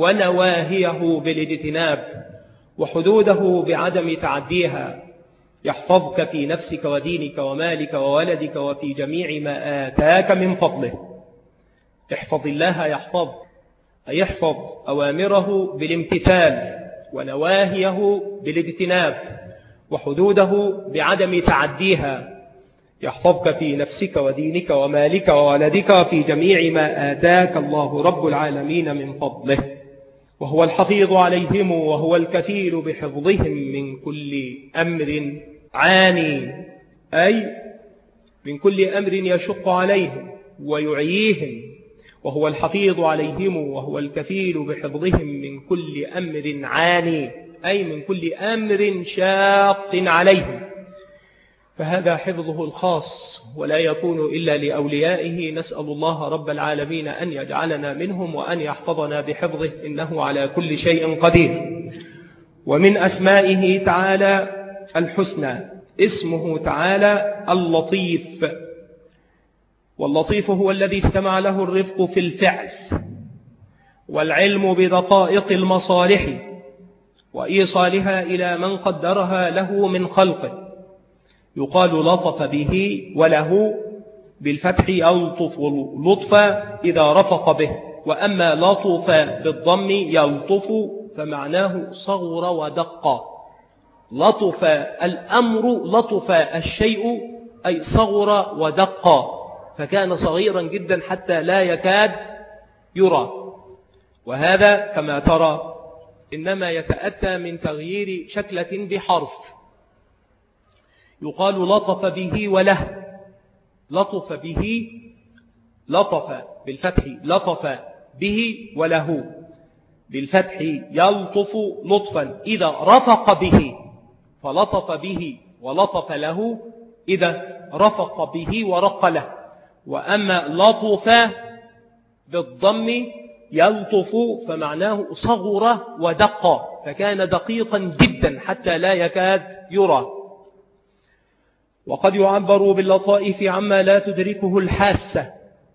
ونواهيه بالاجتناب وحدوده بعدم تعديها، يحفظك في نفسك ودينك ومالك وولدك وفي جميع ما آتاك من فضله. احفظ الله يحفظ، أي احفظ أوامره بالامتثال ونواهيه بالاجتناب وحدوده بعدم تعديها، يحفظك في نفسك ودينك ومالك وولدك وفي جميع ما آتاك الله رب العالمين من فضله، وهو الحفيظ عليهم وهو الكفيل بحفظهم من كل أمر عاني، أي من كل أمر يشق عليهم ويعييهم، وهو الحفيظ عليهم وهو الكفيل بحفظهم من كل أمر عاني، أي من كل أمر شاق عليهم. فهذا حفظه الخاص ولا يكون إلا لأوليائه. نسأل الله رب العالمين أن يجعلنا منهم وأن يحفظنا بحفظه إنه على كل شيء قدير. ومن أسمائه تعالى الحسنى اسمه تعالى اللطيف، واللطيف هو الذي اجتمع له الرفق في الفعل والعلم بدقائق المصالح وإيصالها إلى من قدرها له من خلقه. يقال لطف به وله بالفتح يلطف لطفا إذا رفق به، وأما لطف بالضم يلطف فمعناه صغر ودق. لطف الأمر، لطف الشيء أي صغر ودق، فكان صغيرا جدا حتى لا يكاد يرى. وهذا كما ترى إنما يتأتى من تغيير شكلة بحرف. يقال لطف به وله، لطف به لطف بالفتح لطف به وله بالفتح يلطف لطفا إذا رفق به، فلطف به ولطف له إذا رفق به ورق له. وأما لطف بالضم يلطف فمعناه صغر ودق، فكان دقيقا جدا حتى لا يكاد يرى. وقد يعبر باللطائف عما لا تدركه الحاسة.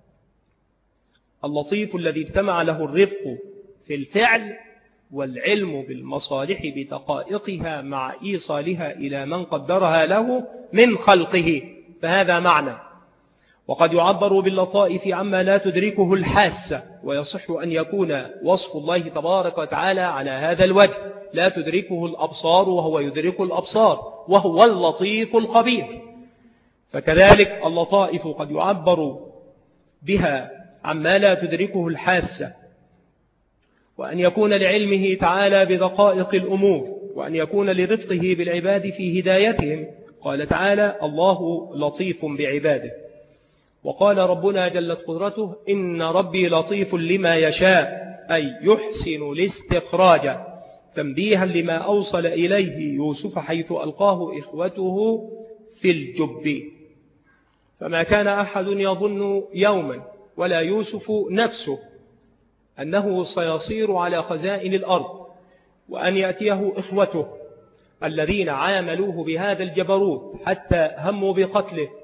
اللطيف الذي اجتمع له الرفق في الفعل والعلم بالمصالح بدقائقها مع إيصالها إلى من قدرها له من خلقه، فهذا معنى. وقد يعبر باللطائف عما لا تدركه الحاسة، ويصح أن يكون وصف الله تبارك وتعالى على هذا الوجه، لا تدركه الأبصار وهو يدرك الأبصار وهو اللطيف الخبير. فكذلك اللطائف قد يعبر بها عما لا تدركه الحاسة، وأن يكون لعلمه تعالى بدقائق الأمور، وأن يكون لرفقه بالعباد في هدايتهم. قال تعالى الله لطيف بعباده. وقال ربنا جلت قدرته إن ربي لطيف لما يشاء، أي يحسن الاستخراج، تنبيها لما أوصل إليه يوسف حيث ألقاه إخوته في الجب. فما كان أحد يظن يوما ولا يوسف نفسه أنه سيصير على خزائن الأرض، وأن يأتيه إخوته الذين عاملوه بهذا الجبروت حتى هموا بقتله،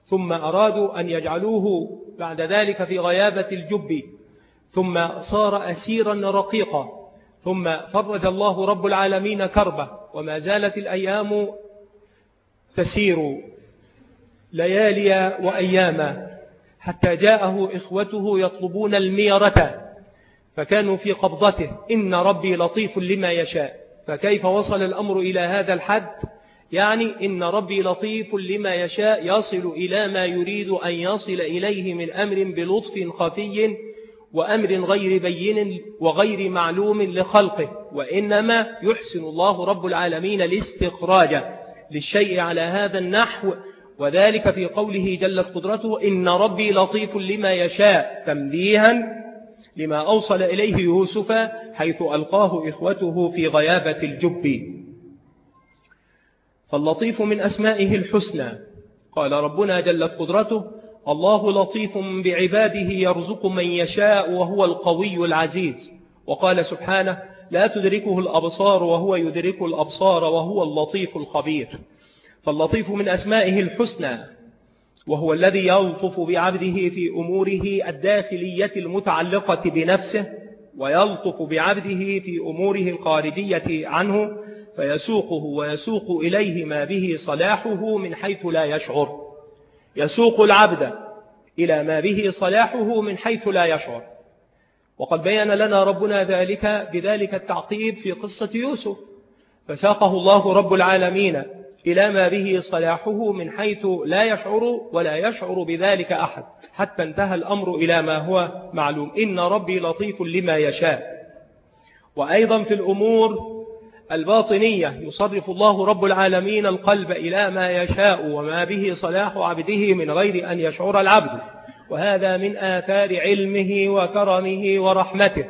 ثم أرادوا أن يجعلوه بعد ذلك في غيابة الجب، ثم صار أسيرا رقيقا، ثم فرج الله رب العالمين كربه، وما زالت الأيام تسير ليالي وأياما حتى جاءه إخوته يطلبون الميرة، فكانوا في قبضته: إن ربي لطيف لما يشاء. فكيف وصل الأمر إلى هذا الحد؟ يعني إن ربي لطيف لما يشاء، يصل إلى ما يريد أن يصل إليه من أمر بلطف خفي وأمر غير بين وغير معلوم لخلقه، وإنما يحسن الله رب العالمين الاستخراج للشيء على هذا النحو، وذلك في قوله جلت قدرته: إن ربي لطيف لما يشاء، تنبيها لما أوصل إليه يوسف حيث ألقاه إخوته في غيابة الجب. فاللطيف من أسمائه الحسنى. قال ربنا جلت قدرته: الله لطيف بعباده يرزق من يشاء وهو القوي العزيز. وقال سبحانه: لا تدركه الأبصار وهو يدرك الأبصار وهو اللطيف الخبير. فاللطيف من أسمائه الحسنى، وهو الذي يلطف بعبده في أموره الداخلية المتعلقة بنفسه، ويلطف بعبده في أموره الخارجية عنه، فيسوقه ويسوق إليه ما به صلاحه من حيث لا يشعر. يسوق العبد إلى ما به صلاحه من حيث لا يشعر. وقد بيّن لنا ربنا ذلك بذلك التعقيب في قصة يوسف، فساقه الله رب العالمين إلى ما به صلاحه من حيث لا يشعر ولا يشعر بذلك أحد، حتى انتهى الأمر إلى ما هو معلوم: إن ربي لطيف لما يشاء. وأيضا في الأمور الباطنية يصرف الله رب العالمين القلب إلى ما يشاء وما به صلاح عبده من غير أن يشعر العبد، وهذا من آثار علمه وكرمه ورحمته.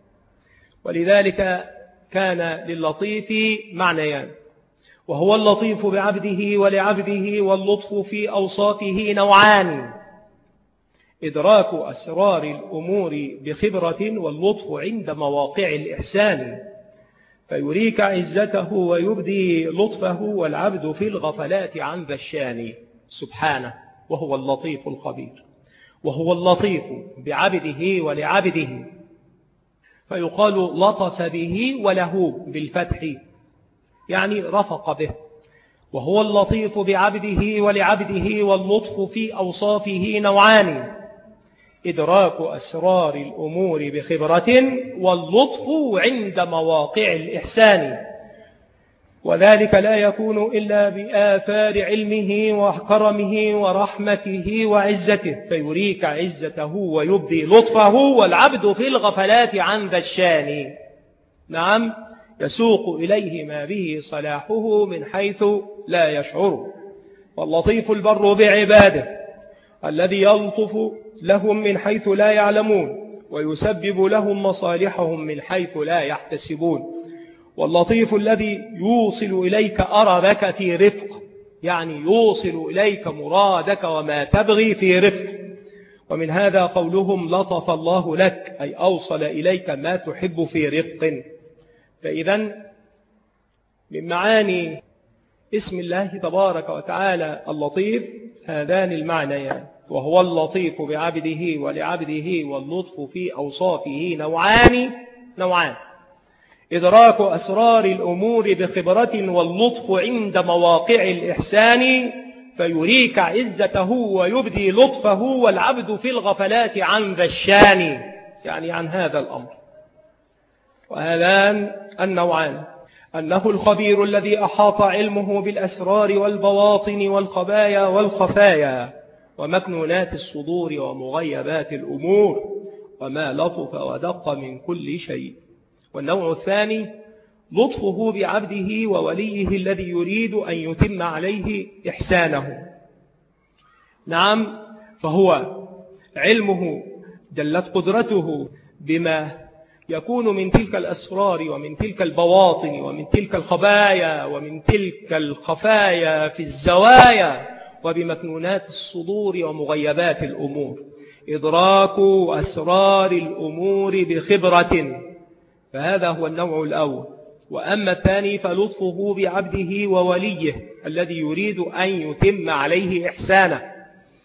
ولذلك كان للطيف معنيان: وهو اللطيف بعبده ولعبده، واللطف في أوصافه نوعان: إدراك أسرار الأمور بخبرة، واللطف عند مواقع الإحسان، فيريك عزته ويبدي لطفه، والعبد في الغفلات عن ذا الشان سبحانه، وهو اللطيف الخبير. وهو اللطيف بعبده ولعبده، فيقال لطف به وله بالفتح، يعني رفق به. وهو اللطيف بعبده ولعبده، واللطف في أوصافه نوعان: إدراك أسرار الأمور بخبرة، واللطف عند مواقع الإحسان. وذلك لا يكون إلا بآثار علمه وكرمه ورحمته وعزته، فيريك عزته ويبدي لطفه، والعبد في الغفلات عن ذا الشان. نعم، يسوق إليه ما به صلاحه من حيث لا يشعر. واللطيف البر بعباده، الذي يلطف لهم من حيث لا يعلمون، ويسبب لهم مصالحهم من حيث لا يحتسبون. واللطيف الذي يوصل إليك أربك في رفق، يعني يوصل إليك مرادك وما تبغي في رفق. ومن هذا قولهم لطف الله لك، أي أوصل إليك ما تحب في رفق. فإذا من معاني اسم الله تبارك وتعالى اللطيف هذان المعنيان: وهو اللطيف بعبده ولعبده، واللطف في أوصافه نوعان نوعان إدراك أسرار الأمور بخبرة، واللطف عند مواقع الإحسان، فيريك عزته ويبدي لطفه، والعبد في الغفلات عن ذا الشان، يعني عن هذا الأمر. وهذان النوعان: أنه الخبير الذي أحاط علمه بالأسرار والبواطن والخبايا والخفايا ومكنونات الصدور ومغيبات الأمور، وما لطف ودق من كل شيء. والنوع الثاني: لطفه بعبده ووليه الذي يريد أن يتم عليه إحسانه. نعم، فهو علمه جلت قدرته بما يكون من تلك الأسرار ومن تلك البواطن ومن تلك الخبايا ومن تلك الخفايا في الزوايا وبمكنونات الصدور ومغيبات الأمور. إدراك أسرار الأمور بخبرة، فهذا هو النوع الأول. وأما الثاني فلطفه بعبده ووليه الذي يريد أن يتم عليه إحسانه.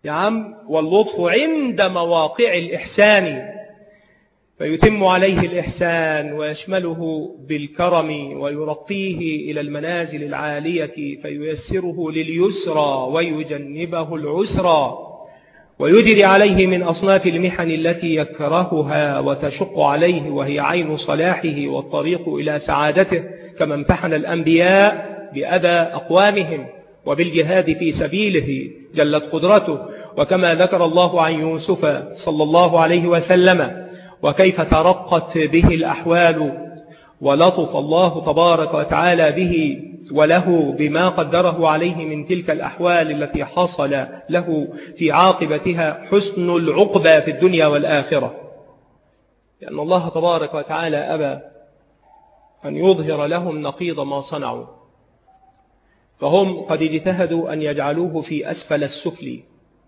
نعم. واللطف عند مواقع الإحسان، فيتم عليه الإحسان ويشمله بالكرم ويرقيه إلى المنازل العالية، فييسره لليسرى ويجنبه العسرى، ويجري عليه من أصناف المحن التي يكرهها وتشق عليه، وهي عين صلاحه والطريق إلى سعادته، كما امتحن الأنبياء بأذى أقوامهم وبالجهاد في سبيله جلت قدرته، وكما ذكر الله عن يوسف صلى الله عليه وسلم وكيف ترقت به الأحوال، ولطف الله تبارك وتعالى به وله بما قدره عليه من تلك الأحوال التي حصل له في عاقبتها حسن العقبى في الدنيا والآخرة، لأن الله تبارك وتعالى أبى أن يظهر لهم نقيض ما صنعوا، فهم قد اجتهدوا أن يجعلوه في أسفل السفل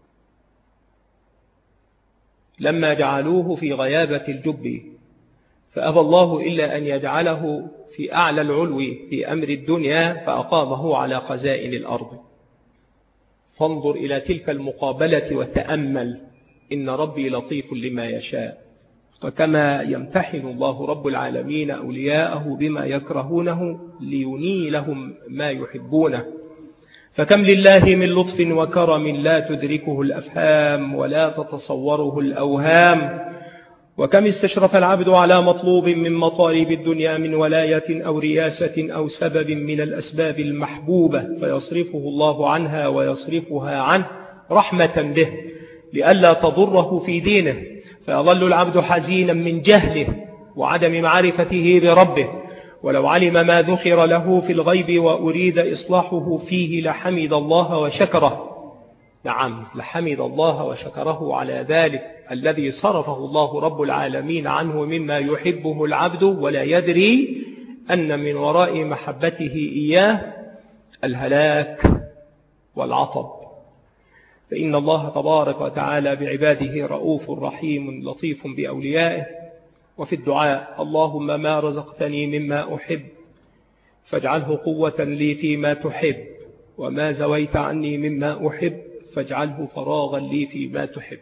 لما جعلوه في غيابة الجب، فأبى الله إلا أن يجعله في أعلى العلو في أمر الدنيا، فأقامه على خزائن الأرض. فانظر إلى تلك المقابلة وتأمل، إن ربي لطيف لما يشاء. وكما يمتحن الله رب العالمين أولياءه بما يكرهونه لينيلهم ما يحبونه، فكم لله من لطف وكرم لا تدركه الأفهام ولا تتصوره الأوهام، وكم استشرف العبد على مطلوب من مطالب الدنيا من ولاية أو رياسة أو سبب من الأسباب المحبوبة، فيصرفه الله عنها ويصرفها عنه رحمة به لئلا تضره في دينه، فيظل العبد حزينا من جهله وعدم معرفته بربه، ولو علم ما ذخر له في الغيب وأريد إصلاحه فيه لحمد الله وشكره. نعم، لحمد الله وشكره على ذلك الذي صرفه الله رب العالمين عنه مما يحبه العبد ولا يدري أن من وراء محبته إياه الهلاك والعطب. فإن الله تبارك وتعالى بعباده رؤوف رحيم لطيف بأوليائه. وفي الدعاء: اللهم ما رزقتني مما أحب فاجعله قوة لي فيما تحب، وما زويت عني مما أحب فاجعله فراغا لي فيما تحب.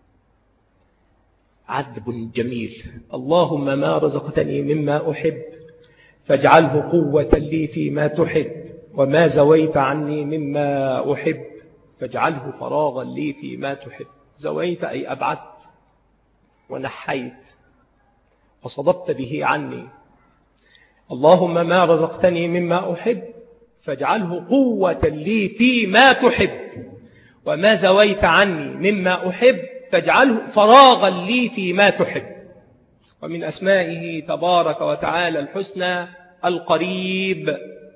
عذب جميل. اللهم ما رزقتني مما أحب فاجعله قوة لي فيما تحب، وما زويت عني مما أحب فاجعله فراغا لي فيما تحب. زويت أي أبعدت ونحيت وصددت به عني. اللهم ما رزقتني مما أحب فاجعله قوة لي فيما تحب، وما زويت عني مما أحب فاجعله فراغا لي فيما تحب. ومن أسمائه تبارك وتعالى الحسنى القريب،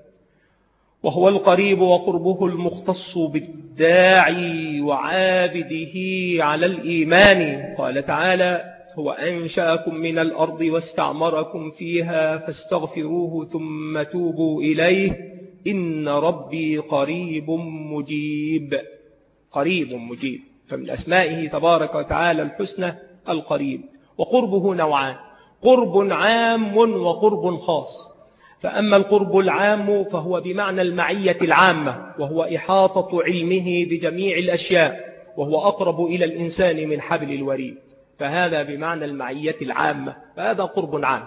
وهو القريب وقربه المختص بالداعي وعابده على الإيمان. قال تعالى: هو أنشأكم من الأرض واستعمركم فيها فاستغفروه ثم توبوا إليه إن ربي قريب مجيب. قريب مجيب. فمن أسمائه تبارك وتعالى الحسنى القريب. وقربه نوعان: قرب عام وقرب خاص. فأما القرب العام فهو بمعنى المعية العامة، وهو إحاطة علمه بجميع الأشياء، وهو أقرب إلى الإنسان من حبل الوريد، فهذا بمعنى المعية العامة، فهذا قرب عام.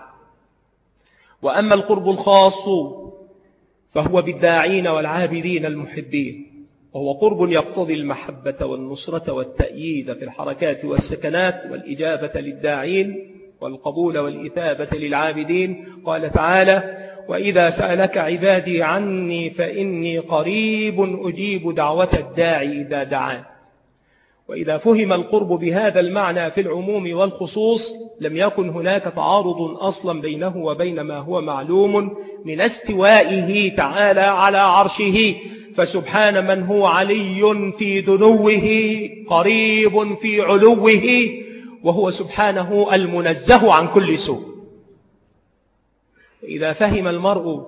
وأما القرب الخاص فهو بالداعين والعابدين المحبين، وهو قرب يقتضي المحبة والنصرة والتأييد في الحركات والسكنات، والإجابة للداعين والقبول والإثابة للعابدين. قال تعالى: وإذا سألك عبادي عني فإني قريب أجيب دعوة الداعي إذا دعان. وإذا فهم القرب بهذا المعنى في العموم والخصوص لم يكن هناك تعارض أصلا بينه وبين ما هو معلوم من استوائه تعالى على عرشه، فسبحان من هو علي في دنوه قريب في علوه، وهو سبحانه المنزه عن كل سوء. إذا فهم المرء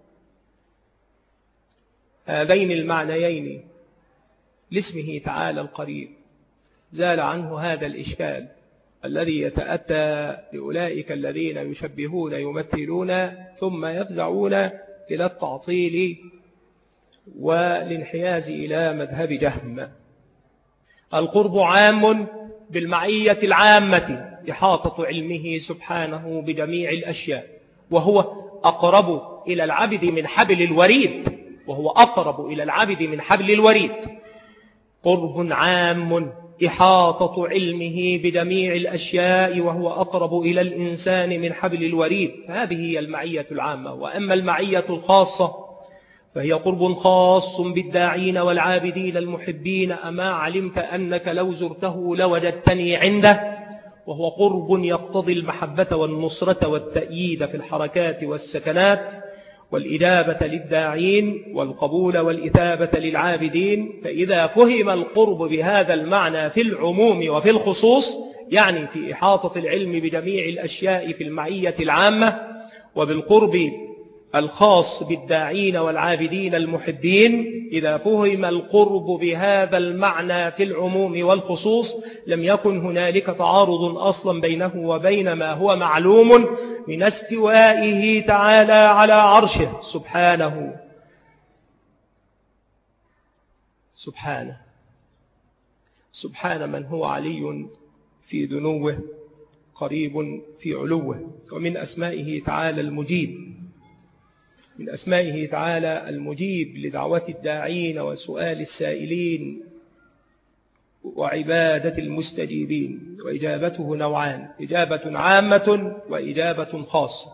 هذين المعنيين لاسمه تعالى القريب زال عنه هذا الإشكال الذي يتأتى لأولئك الذين يشبهون يمثلون ثم يفزعون إلى التعطيل والانحياز إلى مذهب جهم. القرب عام بالمعية العامة، إحاطة علمه سبحانه بجميع الأشياء، وهو أقرب إلى العبد من حبل الوريد، وهو أقرب إلى العبد من حبل الوريد. قرب عام إحاطة علمه بجميع الأشياء، وهو أقرب إلى الإنسان من حبل الوريد، هذه هي المعية العامة. وأما المعية الخاصة فهي قرب خاص بالداعين والعابدين المحبين. أما علمت أنك لو زرته لوجدتني عنده، وهو قرب يقتضي المحبة والنصرة والتأييد في الحركات والسكنات، والإجابة للداعين والقبول والإثابة للعابدين. فإذا فهم القرب بهذا المعنى في العموم وفي الخصوص، يعني في إحاطة العلم بجميع الأشياء في المعية العامة، وبالقرب الخاص بالداعين والعابدين المحبين، إذا فهم القرب بهذا المعنى في العموم والخصوص لم يكن هنالك تعارض أصلا بينه وبين ما هو معلوم من استوائه تعالى على عرشه سبحانه. سبحانه سبحان من هو علي في دنوه قريب في علوه. ومن أسمائه تعالى المجيب، من أسمائه تعالى المجيب لدعوة الداعين وسؤال السائلين وعبادة المستجيبين. وإجابته نوعان: إجابة عامة وإجابة خاصة.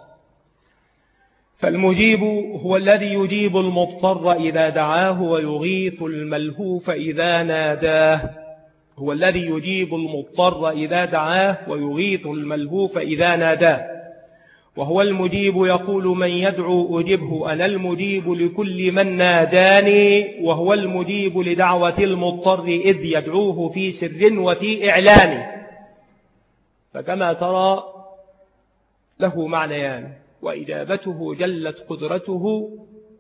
فالمجيب هو الذي يجيب المضطر إذا دعاه ويغيث الملهوف إذا ناداه. هو الذي يجيب المضطر إذا دعاه ويغيث الملهوف إذا ناداه. وهو المجيب يقول: من يدعو أجبه، أنا المجيب لكل من ناداني. وهو المجيب لدعوة المضطر إذ يدعوه في سر وفي إعلان. فكما ترى له معنيان، وإجابته جلت قدرته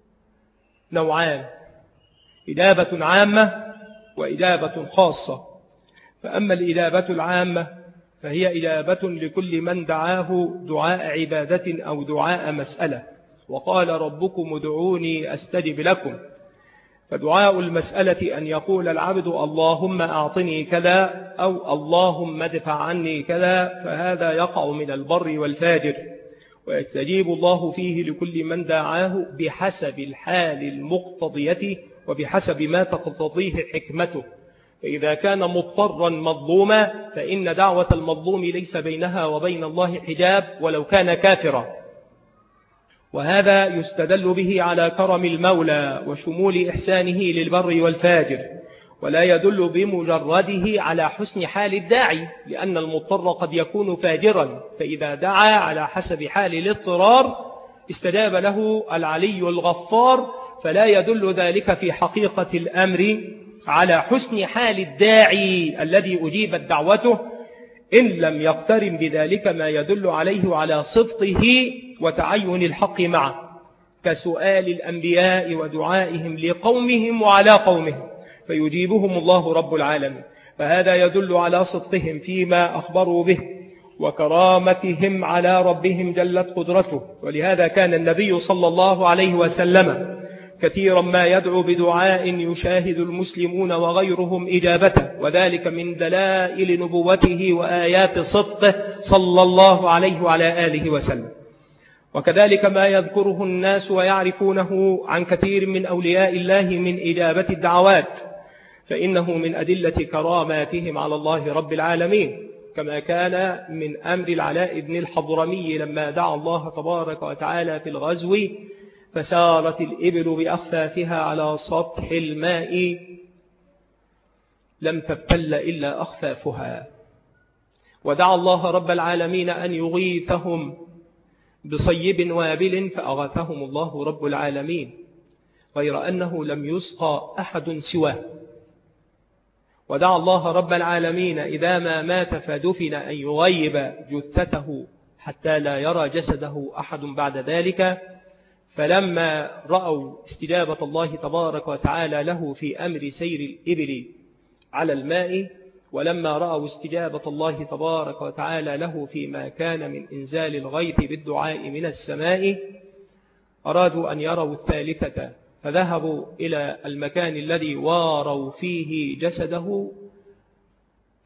نوعان: إجابة عامة وإجابة خاصة. فأما الإجابة العامة فهي إجابة لكل من دعاه دعاء عبادة أو دعاء مسألة. وقال ربكم ادعوني أستجب لكم. فدعاء المسألة أن يقول العبد: اللهم أعطني كذا، أو اللهم ادفع عني كذا، فهذا يقع من البر والفاجر، ويستجيب الله فيه لكل من دعاه بحسب الحال المقتضية وبحسب ما تقتضيه حكمته. فإذا كان مضطرا مظلوما فإن دعوة المظلوم ليس بينها وبين الله حجاب ولو كان كافرا. وهذا يستدل به على كرم المولى وشمول إحسانه للبر والفاجر، ولا يدل بمجرده على حسن حال الداعي، لأن المضطر قد يكون فاجرا، فإذا دعا على حسب حال الاضطرار استجاب له العلي الغفار، فلا يدل ذلك في حقيقة الأمر على حسن حال الداعي الذي أجيبت دعوته، إن لم يقترن بذلك ما يدل عليه على صدقه وتعين الحق معه، كسؤال الأنبياء ودعائهم لقومهم وعلى قومهم فيجيبهم الله رب العالمين. فهذا يدل على صدقهم فيما أخبروا به وكرامتهم على ربهم جلت قدرته. ولهذا كان النبي صلى الله عليه وسلم كثيرا ما يدعو بدعاء يشاهد المسلمون وغيرهم إجابته، وذلك من دلائل نبوته وآيات صدقه صلى الله عليه وعلى آله وسلم. وكذلك ما يذكره الناس ويعرفونه عن كثير من أولياء الله من إجابة الدعوات، فإنه من أدلة كراماتهم على الله رب العالمين، كما كان من أمر العلاء بن الحضرمي لما دعا الله تبارك وتعالى في الغزو فسارت الإبل بأخفافها على سطح الماء لم تبتل إلا أخفافها، ودعا الله رب العالمين أن يغيثهم بصيب وابل فأغاثهم الله رب العالمين، غير أنه لم يسقى أحد سواه. ودعا الله رب العالمين إذا ما مات فدفن أن يغيب جثته حتى لا يرى جسده أحد بعد ذلك. فلما رأوا استجابة الله تبارك وتعالى له في أمر سير الإبل على الماء، ولما رأوا استجابة الله تبارك وتعالى له فيما كان من إنزال الغيث بالدعاء من السماء، أرادوا أن يروا الثالثة، فذهبوا إلى المكان الذي واروا فيه جسده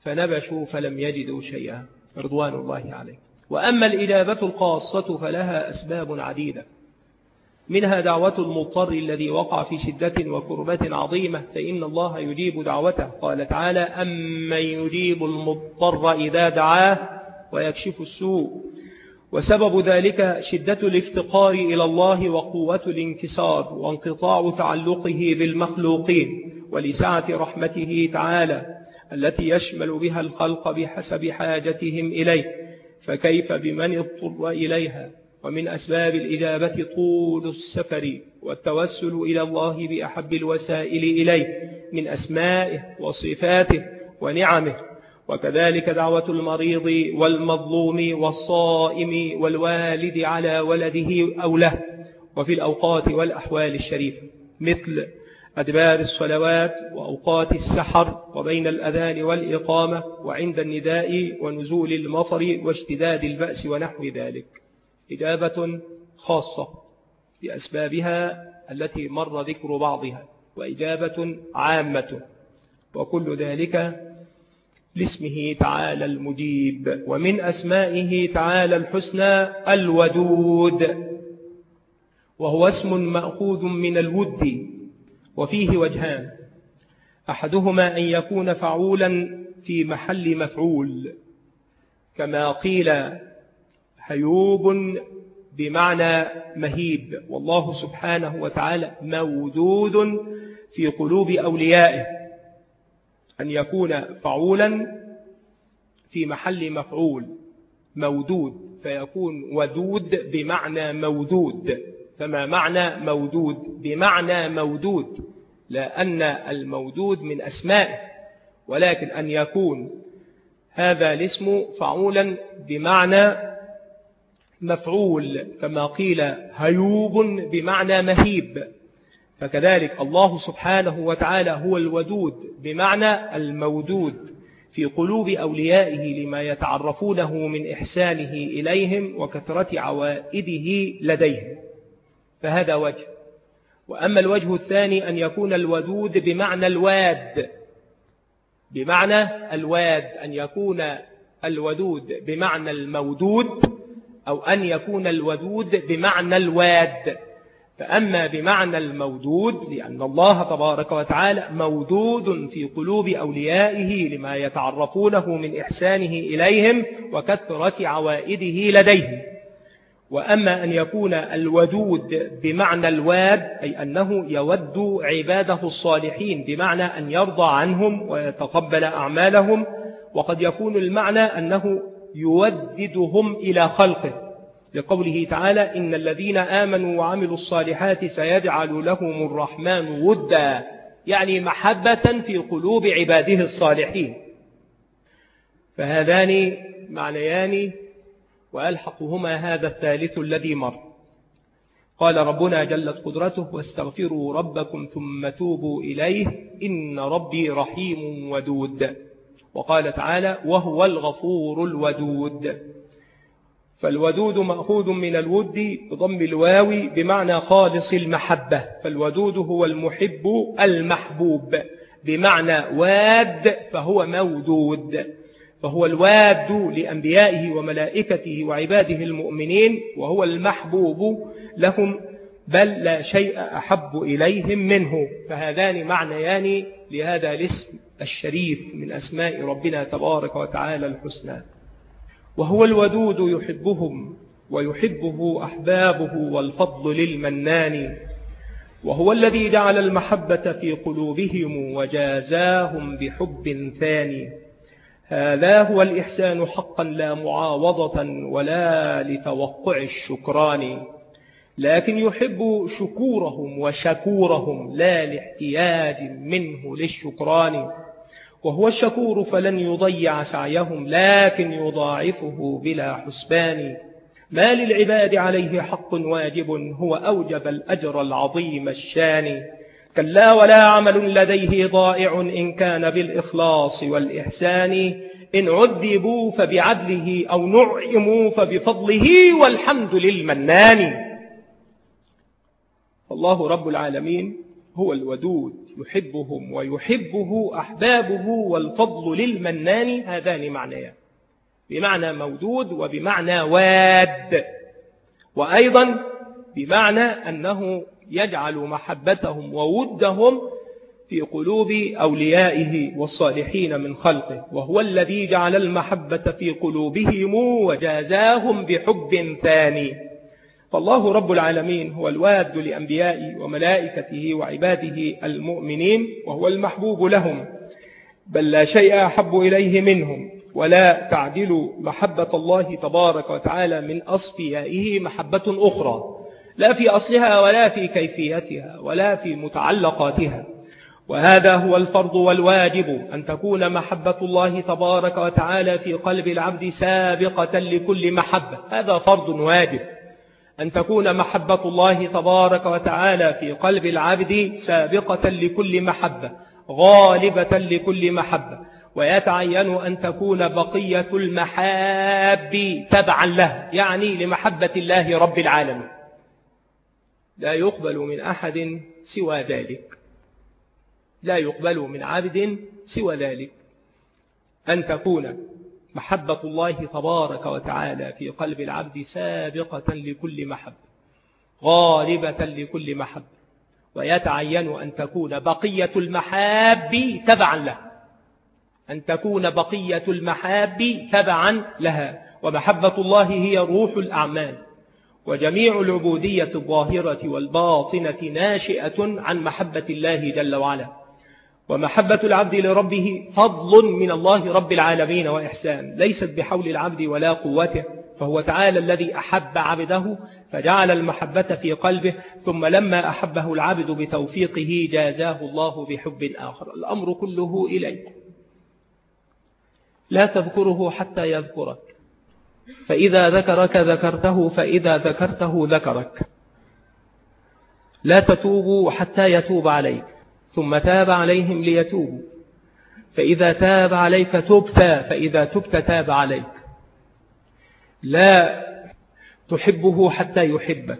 فنبشوا فلم يجدوا شيئا رضوان الله عليه. وأما الإجابة الخاصة فلها أسباب عديدة، منها دعوة المضطر الذي وقع في شدة وكربة عظيمة، فإن الله يجيب دعوته. قال تعالى: أمن يجيب المضطر إذا دعاه ويكشف السوء. وسبب ذلك شدة الافتقار إلى الله وقوة الانكسار وانقطاع تعلقه بالمخلوقين، ولسعة رحمته تعالى التي يشمل بها الخلق بحسب حاجتهم إليه، فكيف بمن اضطر إليها؟ ومن أسباب الإجابة طول السفر والتوسل إلى الله بأحب الوسائل إليه من أسمائه وصفاته ونعمه، وكذلك دعوة المريض والمظلوم والصائم والوالد على ولده أو له، وفي الأوقات والأحوال الشريفة مثل أدبار الصلوات وأوقات السحر وبين الأذان والإقامة وعند النداء ونزول المطر واشتداد البأس ونحو ذلك. إجابة خاصة بأسبابها التي مر ذكر بعضها، وإجابة عامة، وكل ذلك لاسمه تعالى المجيب. ومن أسمائه تعالى الحسنى الودود، وهو اسم مأخوذ من الود، وفيه وجهان: أحدهما أن يكون فعولا في محل مفعول، كما قيل هيوب بمعنى مهيب، والله سبحانه وتعالى مودود في قلوب أوليائه، أن يكون فعولا في محل مفعول مودود، فيكون ودود بمعنى مودود. فما معنى مودود؟ بمعنى مودود، لأن المودود من أسمائه، ولكن أن يكون هذا الاسم فعولا بمعنى مفعول، كما قيل هيوب بمعنى مهيب، فكذلك الله سبحانه وتعالى هو الودود بمعنى المودود في قلوب أوليائه لما يتعرفونه من إحسانه إليهم وكثرة عوائده لديهم، فهذا وجه. وأما الوجه الثاني أن يكون الودود بمعنى الواد، بمعنى الواد، أن يكون الودود بمعنى المودود، أو أن يكون الودود بمعنى الواد. فأما بمعنى المودود لأن الله تبارك وتعالى مودود في قلوب أوليائه لما يتعرفونه من إحسانه إليهم وكثرة عوائده لديهم. وأما أن يكون الودود بمعنى الواد أي أنه يود عباده الصالحين، بمعنى أن يرضى عنهم ويتقبل أعمالهم. وقد يكون المعنى أنه يوددهم إلى خلقه، لقوله تعالى: إن الذين آمنوا وعملوا الصالحات سيجعل لهم الرحمن ودا، يعني محبة في قلوب عباده الصالحين. فهذان معنيان، وألحقهما هذا الثالث الذي مر. قال ربنا جلت قدرته: واستغفروا ربكم ثم توبوا إليه إن ربي رحيم ودود. وقال تعالى: وهو الغفور الودود. فالودود مأخوذ من الود بضم الواو بمعنى خالص المحبة، فالودود هو المحب المحبوب، بمعنى واد فهو مودود، فهو الواد لأنبيائه وملائكته وعباده المؤمنين، وهو المحبوب لهم، بل لا شيء أحب إليهم منه. فهذان معنيان لهذا الاسم الشريف من أسماء ربنا تبارك وتعالى الحسنى. وهو الودود يحبهم ويحبه أحبابه، والفضل للمنان. وهو الذي جعل المحبة في قلوبهم وجازاهم بحب ثاني. هذا هو الإحسان حقا، لا معاوضة ولا لتوقع الشكران، لكن يحب شكورهم وشكورهم لا لاحتياج منه للشكران. وهو الشكور فلن يضيع سعيهم، لكن يضاعفه بلا حسبان. ما للعباد عليه حق واجب، هو أوجب الأجر العظيم الشان. كلا ولا عمل لديه ضائع، إن كان بالإخلاص والإحسان. إن عذبوا فبعدله، أو نعموا فبفضله، والحمد للمنان. الله رب العالمين هو الودود يحبهم ويحبه أحبابه والفضل للمنان، هذان معنيان، بمعنى مودود وبمعنى واد، وأيضا بمعنى أنه يجعل محبتهم وودهم في قلوب أوليائه والصالحين من خلقه، وهو الذي جعل المحبة في قلوبهم وجازاهم بحب ثاني. فالله رب العالمين هو الواد لأنبيائه وملائكته وعباده المؤمنين، وهو المحبوب لهم، بل لا شيء أحب إليه منهم، ولا تعدل محبة الله تبارك وتعالى من أصفيائه محبة أخرى، لا في أصلها ولا في كيفيتها ولا في متعلقاتها. وهذا هو الفرض والواجب، أن تكون محبة الله تبارك وتعالى في قلب العبد سابقة لكل محبة، هذا فرض واجب، أن تكون محبة الله تبارك وتعالى في قلب العبد سابقة لكل محبة، غالبة لكل محبة، ويتعين أن تكون بقية المحاب تبعا له، يعني لمحبة الله رب العالمين، لا يقبل من أحد سوى ذلك، لا يقبل من عبد سوى ذلك، أن تكون محبة الله تبارك وتعالى في قلب العبد سابقة لكل محبة، غالبة لكل محبة، ويتعين أن تكون بقية المحاب تبعا له، أن تكون بقية المحاب تبعا لها. ومحبة الله هي روح الأعمال، وجميع العبودية الظاهرة والباطنة ناشئة عن محبة الله جل وعلا. ومحبة العبد لربه فضل من الله رب العالمين وإحسان، ليست بحول العبد ولا قوته، فهو تعالى الذي أحب عبده فجعل المحبة في قلبه، ثم لما أحبه العبد بتوفيقه جازاه الله بحب آخر. الأمر كله إليك، لا تذكره حتى يذكرك، فإذا ذكرك ذكرته، فإذا ذكرته ذكرك. لا تتوبوا حتى يتوب عليك، ثم تاب عليهم ليتوبوا، فإذا تاب عليك تبت، فإذا تبت تاب عليك. لا تحبه حتى يحبك،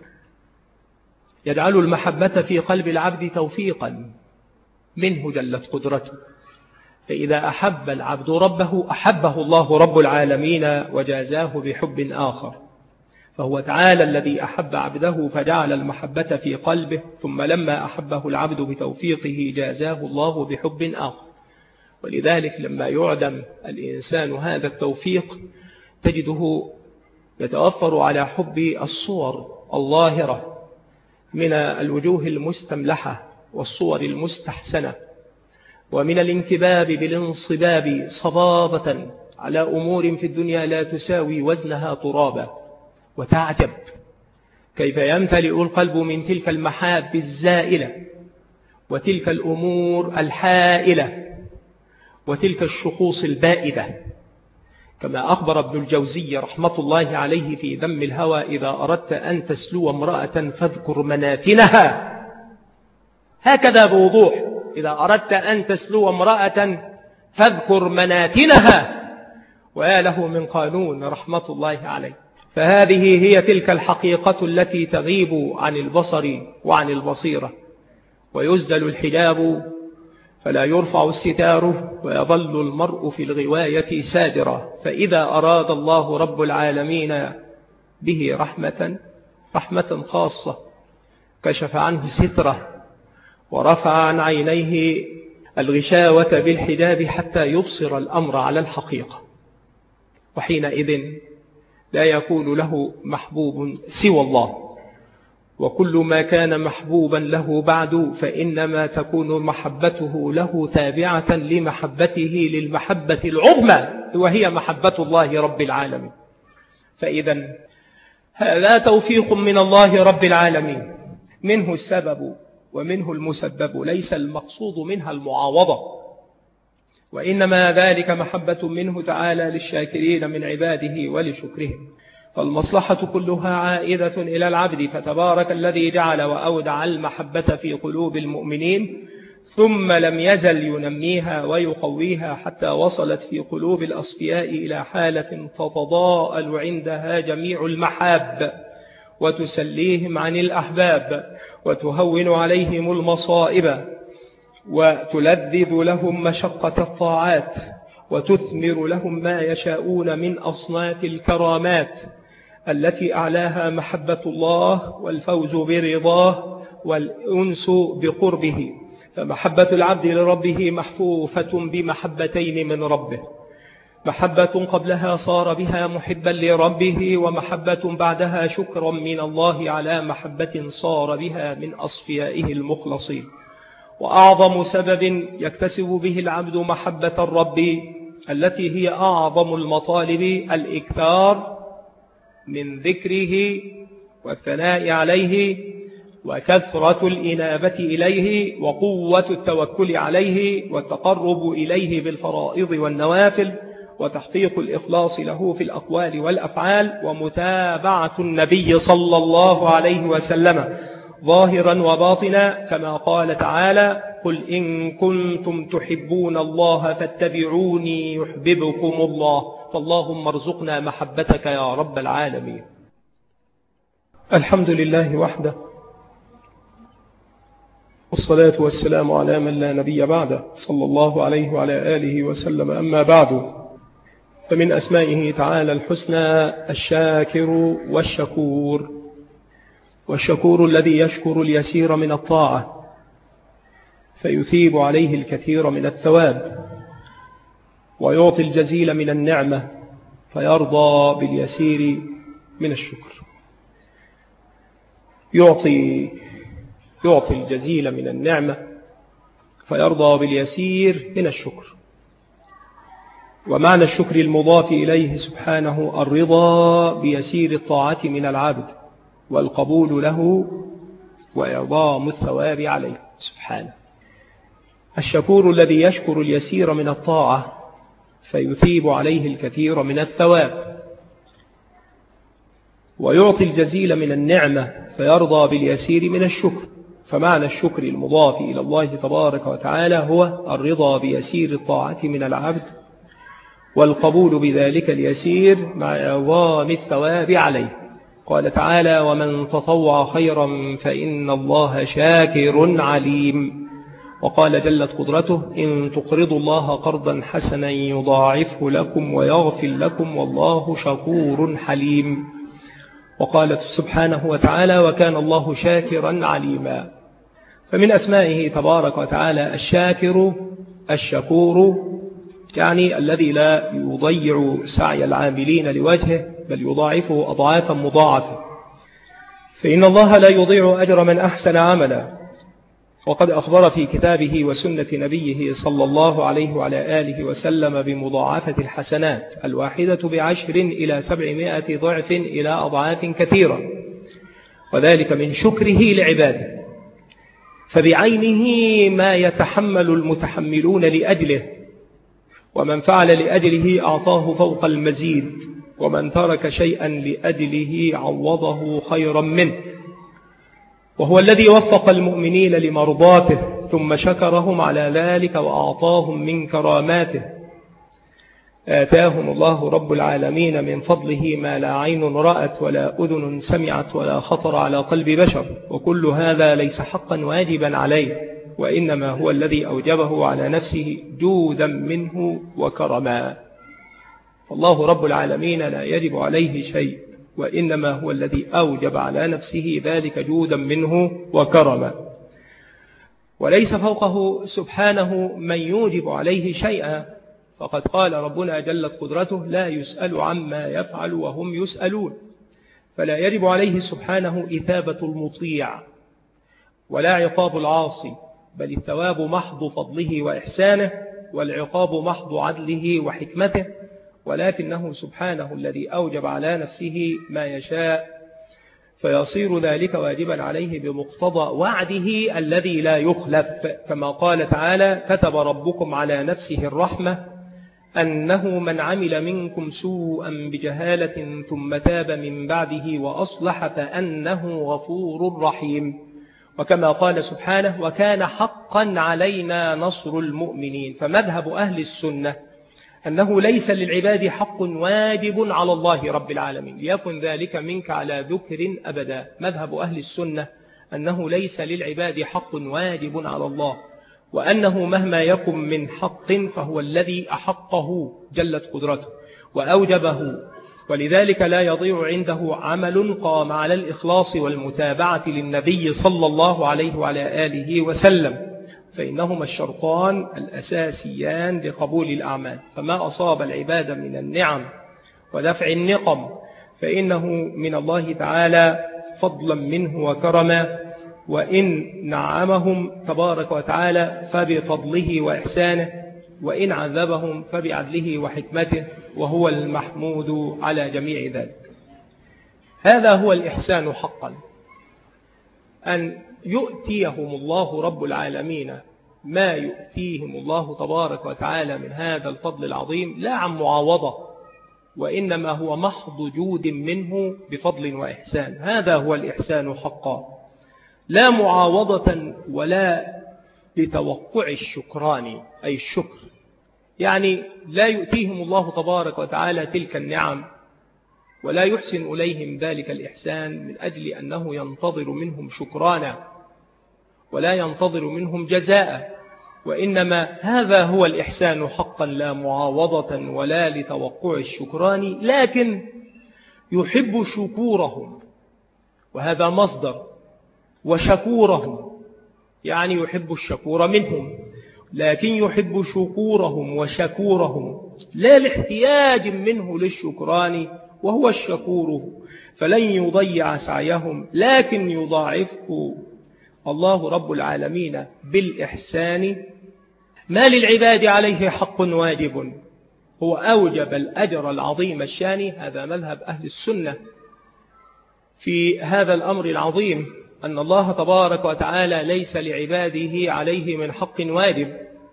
يجعل المحبة في قلب العبد توفيقا منه جلت قدرته، فإذا أحب العبد ربه أحبه الله رب العالمين وجازاه بحب آخر. فهو تعالى الذي أحب عبده فجعل المحبة في قلبه، ثم لما أحبه العبد بتوفيقه جازاه الله بحب آخر. ولذلك لما يعدم الإنسان هذا التوفيق تجده يتوفر على حب الصور الظاهرة من الوجوه المستملحة والصور المستحسنة، ومن الانكباب بالانصباب صبابة على أمور في الدنيا لا تساوي وزنها ترابا. وتعجب كيف يمتلئ القلب من تلك المحاب الزائلة، وتلك الأمور الحائلة، وتلك الشخوص البائدة، كما أخبر ابن الجوزي رحمة الله عليه في ذم الهوى: إذا أردت أن تسلو امرأة فاذكر مناتنها. هكذا بوضوح: إذا أردت أن تسلو امرأة فاذكر مناتنها. ويا له من قانون رحمة الله عليه. فهذه هي تلك الحقيقة التي تغيب عن البصر وعن البصيرة، ويزدل الحجاب فلا يرفع الستار، ويظل المرء في الغواية سادرا. فإذا أراد الله رب العالمين به رحمة رحمة خاصة كشف عنه ستره، ورفع عن عينيه الغشاوة بالحجاب حتى يبصر الأمر على الحقيقة، وحينئذ لا يكون له محبوب سوى الله. وكل ما كان محبوبا له بعد فإنما تكون محبته له تابعة لمحبته للمحبة العظمى، وهي محبة الله رب العالمين. فإذا هذا توفيق من الله رب العالمين، منه السبب ومنه المسبب، ليس المقصود منها المعاوضة، وإنما ذلك محبة منه تعالى للشاكرين من عباده ولشكرهم. فالمصلحة كلها عائدة إلى العبد، فتبارك الذي جعل وأودع المحبة في قلوب المؤمنين، ثم لم يزل ينميها ويقويها حتى وصلت في قلوب الأصفياء إلى حالة تتضاءل عندها جميع المحاب، وتسليهم عن الأحباب، وتهون عليهم المصائب، وتلذذ لهم مشقة الطاعات، وتثمر لهم ما يشاءون من أصناف الكرامات التي أعلاها محبة الله والفوز برضاه والأنس بقربه. فمحبة العبد لربه محفوفة بمحبتين من ربه: محبة قبلها صار بها محبا لربه، ومحبة بعدها شكرا من الله على محبة صار بها من أصفيائه المخلصين. وأعظم سبب يكتسب به العبد محبة الرب التي هي أعظم المطالب الإكثار من ذكره والثناء عليه، وكثرة الإنابة إليه، وقوة التوكل عليه، والتقرب إليه بالفرائض والنوافل، وتحقيق الإخلاص له في الأقوال والأفعال، ومتابعة النبي صلى الله عليه وسلم ظاهرا وباطنا، كما قال تعالى: قل إن كنتم تحبون الله فاتبعوني يحببكم الله. فاللهم ارزقنا محبتك يا رب العالمين. الحمد لله وحده، والصلاة والسلام على من لا نبي بعده، صلى الله عليه وعلى آله وسلم. أما بعد، فمن أسمائه تعالى الحسنى الشاكر والشكور. والشكور الذي يشكر اليسير من الطاعة فيثيب عليه الكثير من الثواب، ويعطي الجزيل من النعمة فيرضى باليسير من الشكر. يعطي يعطي الجزيل من النعمة فيرضى باليسير من الشكر. ومعنى الشكر المضاف إليه سبحانه الرضا بيسير الطاعة من العبد، والقبول له، وإعظام الثواب عليه سبحانه. الشكور الذي يشكر اليسير من الطاعة فيثيب عليه الكثير من الثواب، ويعطي الجزيل من النعمة فيرضى باليسير من الشكر. فمعنى الشكر المضاف إلى الله تبارك وتعالى هو الرضا بيسير الطاعة من العبد، والقبول بذلك اليسير مع إعظام الثواب عليه. قال تعالى: ومن تطوع خيرا فإن الله شاكر عليم. وقال جلت قدرته: إن تقرضوا الله قرضا حسنا يضاعفه لكم ويغفر لكم والله شكور حليم. وقالت سبحانه وتعالى: وكان الله شاكرا عليما. فمن أسمائه تبارك وتعالى الشاكر الشكور، يعني الذي لا يضيع سعي العاملين لوجهه بل يضاعفه أضعافا مضاعفة، فإن الله لا يضيع أجر من أحسن عملا. وقد أخبر في كتابه وسنة نبيه صلى الله عليه وعلى آله وسلم بمضاعفة الحسنات، الواحدة بعشر إلى سبعمائة ضعف إلى أضعاف كثيرة، وذلك من شكره لعباده. فبعينه ما يتحمل المتحملون لأجله، ومن فعل لأجله أعطاه فوق المزيد، ومن ترك شيئا لأجله عوضه خيرا منه. وهو الذي وفق المؤمنين لمرضاته ثم شكرهم على ذلك وأعطاهم من كراماته. آتاهم الله رب العالمين من فضله ما لا عين رأت ولا أذن سمعت ولا خطر على قلب بشر، وكل هذا ليس حقا واجبا عليه، وإنما هو الذي أوجبه على نفسه جودا منه وكرما. فالله رب العالمين لا يجب عليه شيء، وإنما هو الذي أوجب على نفسه ذلك جودا منه وكرما، وليس فوقه سبحانه من يوجب عليه شيئا. فقد قال ربنا جلت قدرته: لا يسأل عما يفعل وهم يسألون. فلا يجب عليه سبحانه إثابة المطيع ولا عقاب العاصي، بل الثواب محض فضله وإحسانه، والعقاب محض عدله وحكمته، ولكنه سبحانه الذي أوجب على نفسه ما يشاء، فيصير ذلك واجبا عليه بمقتضى وعده الذي لا يخلف، كما قال تعالى: كتب ربكم على نفسه الرحمة أنه من عمل منكم سوءا بجهالة ثم تاب من بعده وأصلح فأنه غفور رحيم. وكما قال سبحانه: وكان حقا علينا نصر المؤمنين. فمذهب أهل السنة أنه ليس للعباد حق واجب على الله رب العالمين، ليكن ذلك منك على ذكر أبدا. مذهب أهل السنة أنه ليس للعباد حق واجب على الله، وأنه مهما يكن من حق فهو الذي أحقه جلت قدرته وأوجبه، ولذلك لا يضيع عنده عمل قام على الإخلاص والمتابعة للنبي صلى الله عليه وعلى آله وسلم، فإنهما الشرطان الأساسيان لقبول الأعمال. فما أصاب العباد من النعم ودفع النقم فإنه من الله تعالى فضلا منه وكرما، وإن نعمهم تبارك وتعالى فبفضله وإحسانه، وإن عذبهم فبعدله وحكمته، وهو المحمود على جميع ذلك. هذا هو الإحسان حقا، أن يؤتيهم الله رب العالمين ما يؤتيهم الله تبارك وتعالى من هذا الفضل العظيم لا عن معاوضة، وإنما هو محض جود منه بفضل وإحسان. هذا هو الإحسان حقا، لا معاوضة ولا لتوقع الشكران، أي الشكر، يعني لا يؤتيهم الله تبارك وتعالى تلك النعم ولا يحسن إليهم ذلك الإحسان من أجل أنه ينتظر منهم شكرانا ولا ينتظر منهم جزاء، وإنما هذا هو الإحسان حقا، لا معاوضة ولا لتوقع الشكران، لكن يحب شكورهم، وهذا مصدر، وشكورهم يعني يحب الشكور منهم، لكن يحب شكورهم وشكورهم لا لاحتياج منه للشكران وهو الشكور، فلن يضيع سعيهم لكن يضاعفه الله رب العالمين بالإحسان. ما للعباد عليه حق واجب، هو أوجب الأجر العظيم الشاني. هذا مذهب أهل السنة في هذا الأمر العظيم، أن الله تبارك وتعالى ليس لعباده عليه من حق واجب،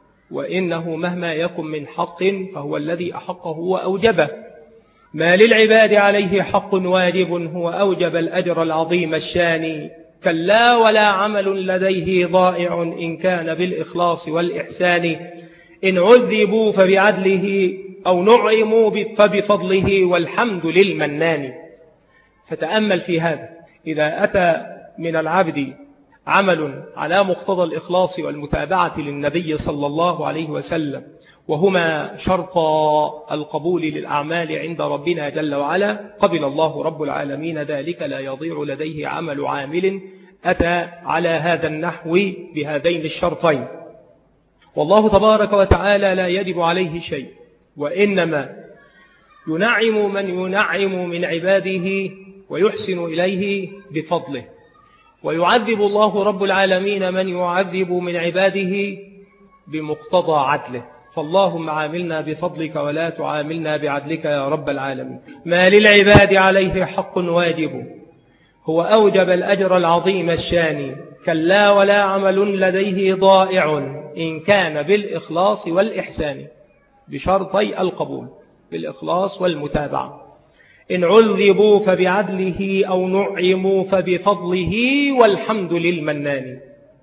وإنه مهما يكن من حق فهو الذي أحقه وأوجبه. ما للعباد عليه حق واجب هو أوجب الأجر العظيم الشاني، كلا ولا عمل لديه ضائع إن كان بالإخلاص والإحسان، إن عذبوا فبعدله أو نعموا فبفضله والحمد للمنان. فتأمل في هذا، إذا أتى من العبد عمل على مقتضى الإخلاص والمتابعة للنبي صلى الله عليه وسلم، وهما شرط القبول للأعمال عند ربنا جل وعلا، قبل الله رب العالمين ذلك، لا يضيع لديه عمل عامل أتى على هذا النحو بهذين الشرطين. والله تبارك وتعالى لا يجب عليه شيء، وإنما ينعم من ينعم من عباده ويحسن إليه بفضله، ويعذب الله رب العالمين من يعذب من عباده بمقتضى عدله. فاللهم عاملنا بفضلك ولا تعاملنا بعدلك يا رب العالمين. ما للعباد عليه حق واجب هو أوجب الأجر العظيم الشاني، كلا ولا عمل لديه ضائع إن كان بالإخلاص والإحسان، بشرطي القبول بالإخلاص والمتابعة. إن عذبوا فبعدله أو نعموا فبفضله والحمد للمنان.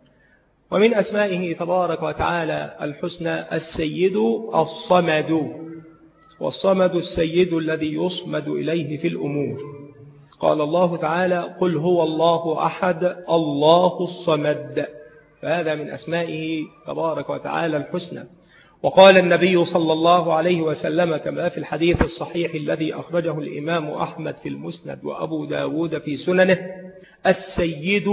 ومن أسمائه تبارك وتعالى الحسنى السيد الصمد، والصمد السيد الذي يصمد إليه في الأمور. قال الله تعالى قل هو الله أحد الله الصمد، فهذا من أسمائه تبارك وتعالى الحسنى. وقال النبي صلى الله عليه وسلم كما في الحديث الصحيح الذي أخرجه الإمام أحمد في المسند وأبو داود في سننه: السيد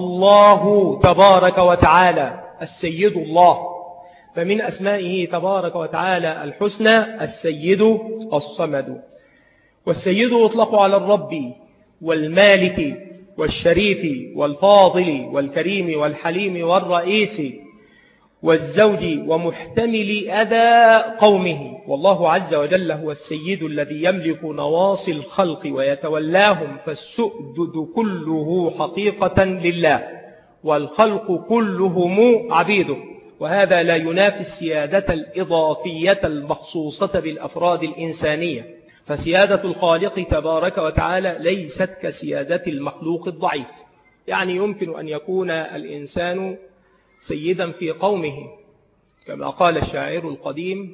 الله تبارك وتعالى، السيد الله. فمن أسمائه تبارك وتعالى الحسنى السيد الصمد. والسيد يطلق على الرب والمالك والشريف والفاضل والكريم والحليم والرئيس والزوج ومحتمل أذى قومه. والله عز وجل هو السيد الذي يملك نواصي الخلق ويتولاهم، فالسؤدد كله حقيقة لله والخلق كلهم عبيده، وهذا لا ينافي السيادة الإضافية المخصوصة بالأفراد الإنسانية، فسيادة الخالق تبارك وتعالى ليست كسيادة المخلوق الضعيف. يعني يمكن أن يكون الإنسان سيدا في قومه، كما قال الشاعر القديم: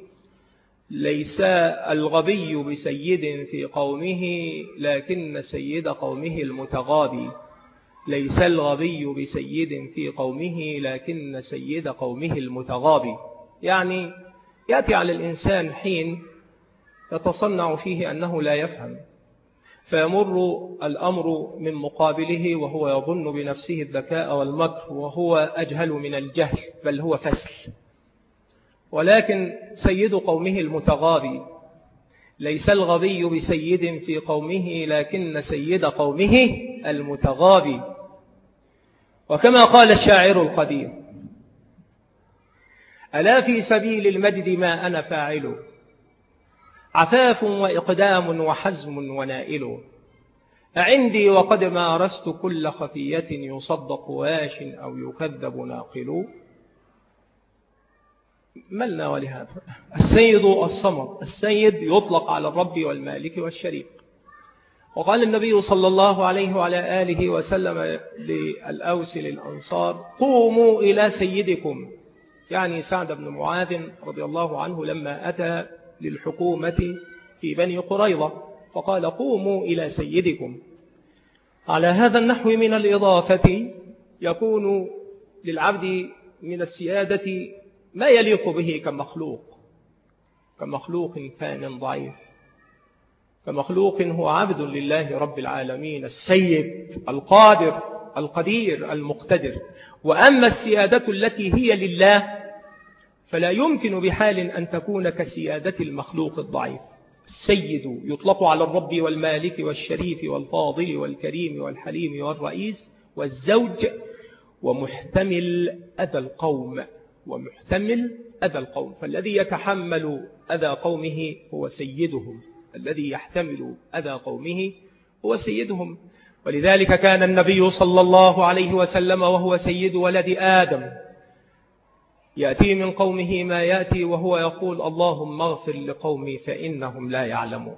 ليس الغبي بسيد في قومه لكن سيد قومه المتغابي. ليس الغبي بسيد في قومه لكن سيد قومه المتغابي. يعني يأتي على الإنسان حين يتصنع فيه أنه لا يفهم، فيمر الأمر من مقابله وهو يظن بنفسه الذكاء والمكر وهو أجهل من الجهل، بل هو فسل. ولكن سيد قومه المتغابي، ليس الغبي بسيد في قومه لكن سيد قومه المتغابي. وكما قال الشاعر القديم: ألا في سبيل المجد ما أنا فاعل، عفاف وإقدام وحزم ونائل، أعندي وقد مارست كل خفية يصدق واش أو يكذب ناقل. ملنا ولهذا السيد الصمد، السيد يطلق على الرب والمالك والشريك. وقال النبي صلى الله عليه وعلى آله وسلم للأوس للأنصار: قوموا إلى سيدكم، يعني سعد بن معاذ رضي الله عنه لما أتى للحكومة في بني قريظة فقال: قوموا إلى سيدكم. على هذا النحو من الإضافة يكون للعبد من السيادة ما يليق به كمخلوق، كمخلوق فان ضعيف، كمخلوق هو عبد لله رب العالمين السيد القادر القدير المقتدر. وأما السيادة التي هي لله فلا يمكن بحال أن تكون كسيادة المخلوق الضعيف. السيد يطلق على الرب والمالك والشريف والفاضل والكريم والحليم والرئيس والزوج ومحتمل أذى القوم، ومحتمل أذى القوم، فالذي يتحمل أذى قومه هو سيدهم، الذي يحتمل أذى قومه هو سيدهم. ولذلك كان النبي صلى الله عليه وسلم وهو سيد ولد آدم يأتي من قومه ما يأتي وهو يقول: اللهم اغفر لقومي فإنهم لا يعلمون،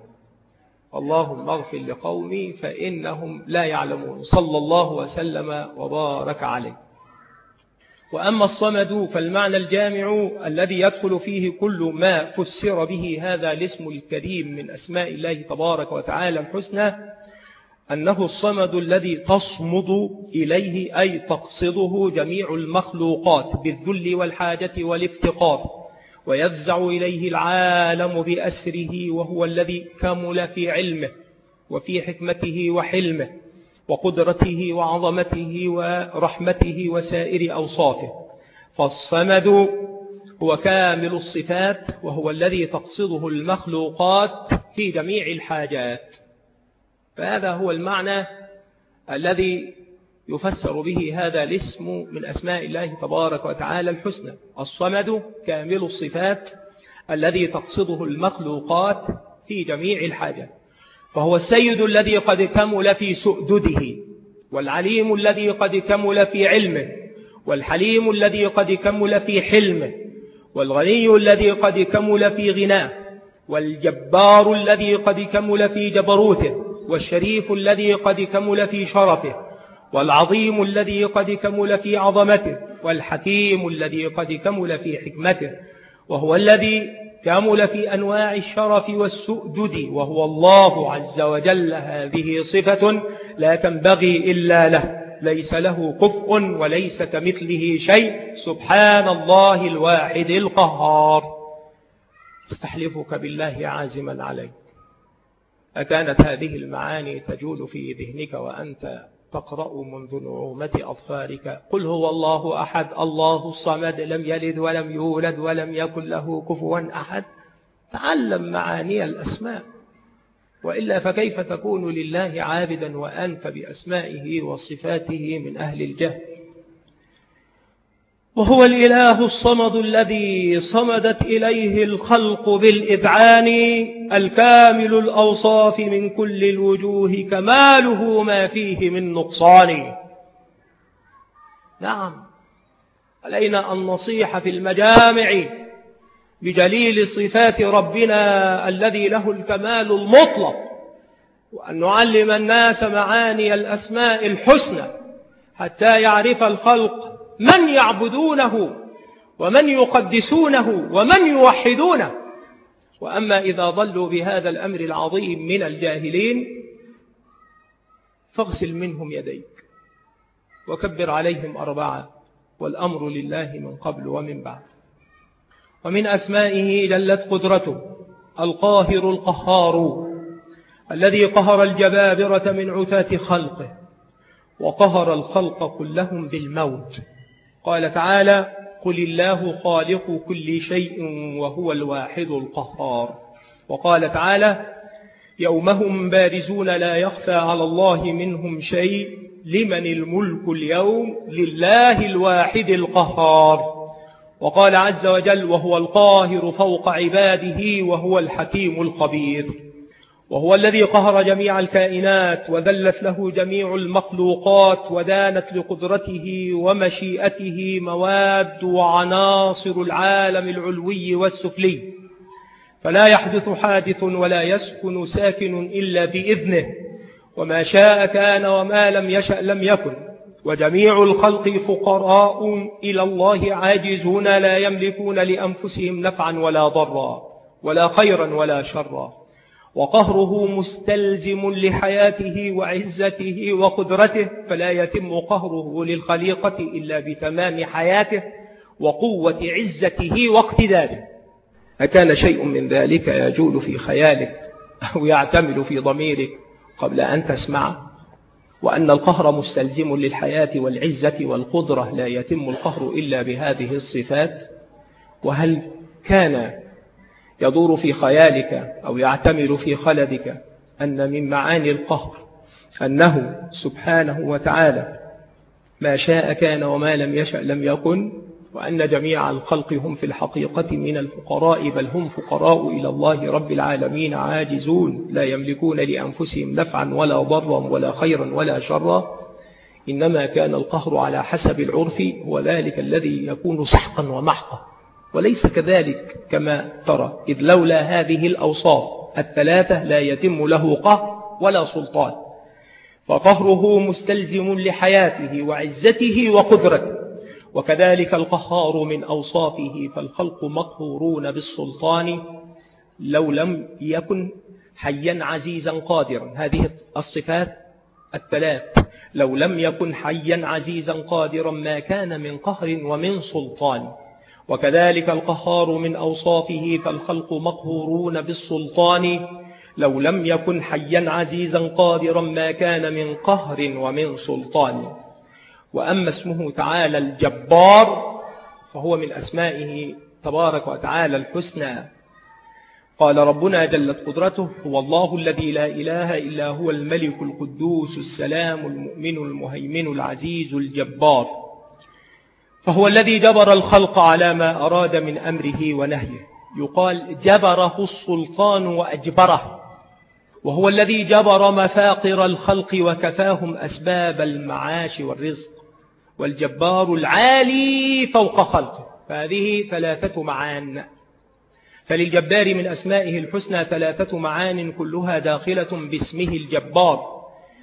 اللهم اغفر لقومي فإنهم لا يعلمون، صلى الله وسلم وبارك عليه. وأما الصمد فالمعنى الجامع الذي يدخل فيه كل ما فسر به هذا الاسم الكريم من أسماء الله تبارك وتعالى الحسنى، أنه الصمد الذي تصمد إليه أي تقصده جميع المخلوقات بالذل والحاجة والافتقار، ويفزع إليه العالم بأسره، وهو الذي كمل في علمه وفي حكمته وحلمه وقدرته وعظمته ورحمته وسائر أوصافه. فالصمد هو كامل الصفات، وهو الذي تقصده المخلوقات في جميع الحاجات. فهذا هو المعنى الذي يفسر به هذا الاسم من أسماء الله تبارك وتعالى الحسنى: الصمد كامل الصفات الذي تقصده المخلوقات في جميع الحاجات. فهو السيد الذي قد كمل في سؤدده، والعليم الذي قد كمل في علمه، والحليم الذي قد كمل في حلمه، والغني الذي قد كمل في غناه، والجبار الذي قد كمل في جبروته، والشريف الذي قد كمل في شرفه، والعظيم الذي قد كمل في عظمته، والحكيم الذي قد كمل في حكمته، وهو الذي كمل في أنواع الشرف والسؤدد، وهو الله عز وجل. هذه صفة لا تنبغي إلا له، ليس له كفء وليس كمثله شيء، سبحان الله الواحد القهار. استحلفك بالله عازما عليك، أكانت هذه المعاني تجول في ذهنك وأنت تقرأ منذ نعومة أظفارك: قل هو الله أحد الله الصمد لم يلد ولم يولد ولم يكن له كفوا أحد. تعلم معاني الأسماء، وإلا فكيف تكون لله عابدا وأنت بأسمائه وصفاته من أهل الجهل؟ وهو الإله الصمد الذي صمدت إليه الخلق بالإذعان، الكامل الأوصاف من كل الوجوه، كماله ما فيه من نقصان. نعم، علينا أن نصيح في المجامع بجليل صفات ربنا الذي له الكمال المطلق، وأن نعلم الناس معاني الأسماء الحسنى حتى يعرف الخلق من يعبدونه ومن يقدسونه ومن يوحدونه. وأما إذا ضلوا بهذا الأمر العظيم من الجاهلين فاغسل منهم يديك، وكبر عليهم أربعة، والأمر لله من قبل ومن بعد. ومن أسمائه جلت قدرته القاهر القهار، الذي قهر الجبابرة من عتاة خلقه وقهر الخلق كلهم بالموت. قال تعالى: قل الله خالق كل شيء وهو الواحد القهار. وقال تعالى: يوم هم بارزون لا يخفى على الله منهم شيء لمن الملك اليوم لله الواحد القهار. وقال عز وجل: وهو القاهر فوق عباده وهو الحكيم الخبير. وهو الذي قهر جميع الكائنات وذلت له جميع المخلوقات ودانت لقدرته ومشيئته مواد وعناصر العالم العلوي والسفلي، فلا يحدث حادث ولا يسكن ساكن إلا بإذنه، وما شاء كان وما لم يشأ لم يكن. وجميع الخلق فقراء إلى الله عاجزون لا يملكون لأنفسهم نفعا ولا ضرا ولا خيرا ولا شرا. وقهره مستلزم لحياته وعزته وقدرته، فلا يتم قهره للخليقة إلا بتمام حياته وقوة عزته واقتداره. أكان شيء من ذلك يجول في خيالك أو يعتمل في ضميرك قبل أن تسمعه، وأن القهر مستلزم للحياة والعزة والقدرة، لا يتم القهر إلا بهذه الصفات؟ وهل كان يدور في خيالك أو يعتمل في خلدك أن من معاني القهر أنه سبحانه وتعالى ما شاء كان وما لم يشأ لم يكن، وأن جميع الخلق هم في الحقيقة من الفقراء، بل هم فقراء إلى الله رب العالمين عاجزون لا يملكون لأنفسهم نفعا ولا ضرا ولا خيرا ولا شرا؟ إنما كان القهر على حسب العرف هو ذلك الذي يكون سحقا ومحقا، وليس كذلك كما ترى، إذ لولا هذه الأوصاف الثلاثة لا يتم له قهر ولا سلطان. فقهره مستلزم لحياته وعزته وقدرته. وكذلك القهار من أوصافه، فالخلق مقهورون بالسلطان لو لم يكن حيا عزيزا قادرا. هذه الصفات الثلاث لو لم يكن حيا عزيزا قادرا ما كان من قهر ومن سلطان. وكذلك القهار من أوصافه، فالخلق مقهورون بالسلطان لو لم يكن حيا عزيزا قادرا ما كان من قهر ومن سلطان. وأما اسمه تعالى الجبار فهو من أسمائه تبارك وتعالى الحسنى. قال ربنا جلت قدرته: هو الله الذي لا إله إلا هو الملك القدوس السلام المؤمن المهيمن العزيز الجبار. فهو الذي جبر الخلق على ما أراد من أمره ونهيه. يقال جبره السلطان وأجبره. وهو الذي جبر مفاقر الخلق وكفاهم أسباب المعاش والرزق. والجبار العالي فوق خلقه. فهذه ثلاثة معان. فللجبار من أسمائه الحسنى ثلاثة معان كلها داخلة باسمه الجبار.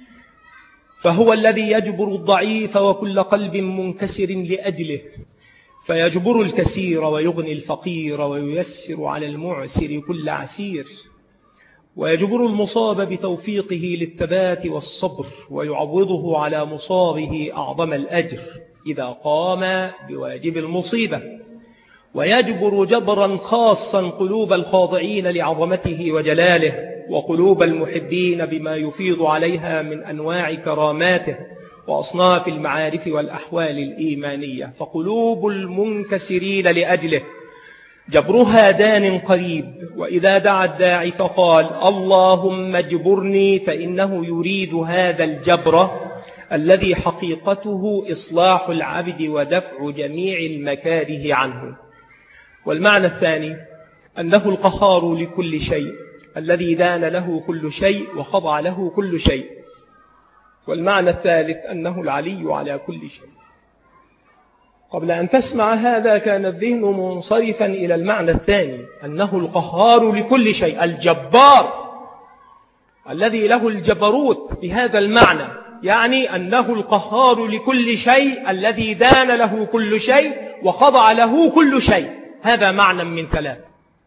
فهو الذي يجبر الضعيف وكل قلب منكسر لأجله، فيجبر الكثير ويغني الفقير وييسر على المعسر كل عسير، ويجبر المصاب بتوفيقه للثبات والصبر، ويعوضه على مصابه أعظم الأجر إذا قام بواجب المصيبة، ويجبر جبرا خاصا قلوب الخاضعين لعظمته وجلاله، وقلوب المحبين بما يفيض عليها من أنواع كراماته وأصناف المعارف والأحوال الإيمانية. فقلوب المنكسرين لأجله جبرها دان قريب، وإذا دعا الداعي فقال اللهم اجبرني فإنه يريد هذا الجبر الذي حقيقته إصلاح العبد ودفع جميع المكاره عنه. والمعنى الثاني أنه القهار لكل شيء الذي دان له كل شيء وخضع له كل شيء. والمعنى الثالث أنه العلي على كل شيء. قبل أن تسمع هذا كان الذهن منصرفا إلى المعنى الثاني، أنه القهار لكل شيء، الجبار الذي له الجبروت بهذا المعنى، يعني أنه القهار لكل شيء الذي دان له كل شيء وخضع له كل شيء. هذا معنى من ثلاث.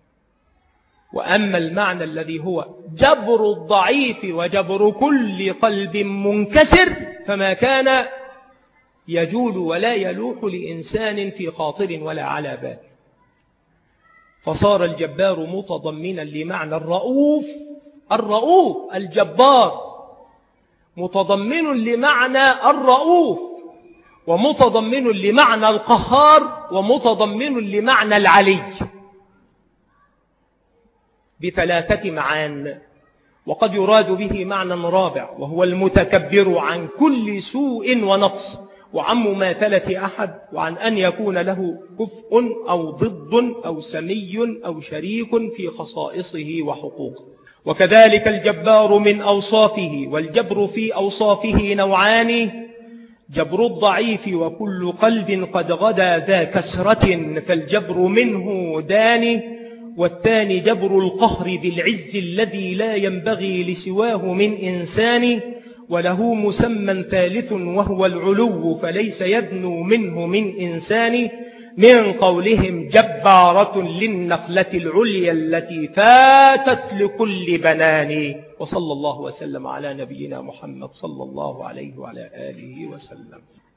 وأما المعنى الذي هو جبر الضعيف وجبر كل قلب منكسر فما كان يجول ولا يلوح لإنسان في خاطر ولا على بال. فصار الجبار متضمنا لمعنى الرؤوف. الرؤوف الجبار متضمن لمعنى الرؤوف، ومتضمن لمعنى القهار، ومتضمن لمعنى العلي، بثلاثة معان. وقد يراد به معنى رابع، وهو المتكبر عن كل سوء ونقص، وعن مماثلة أحد، وعن أن يكون له كفء أو ضد أو سمي أو شريك في خصائصه وحقوقه. وكذلك الجبار من أوصافه، والجبر في أوصافه نوعان: جبر الضعيف وكل قلب قد غدا ذا كسرة فالجبر منه دان، والثاني جبر القهر بالعز الذي لا ينبغي لسواه من إنسان، وله مسمى ثالث وهو العلو فليس يدنو منه من إنسان، من قولهم جبارة للنخلة العليا التي فاتت لكل بنان. وصلى الله وسلم على نبينا محمد صلى الله عليه وعلى آله وسلم.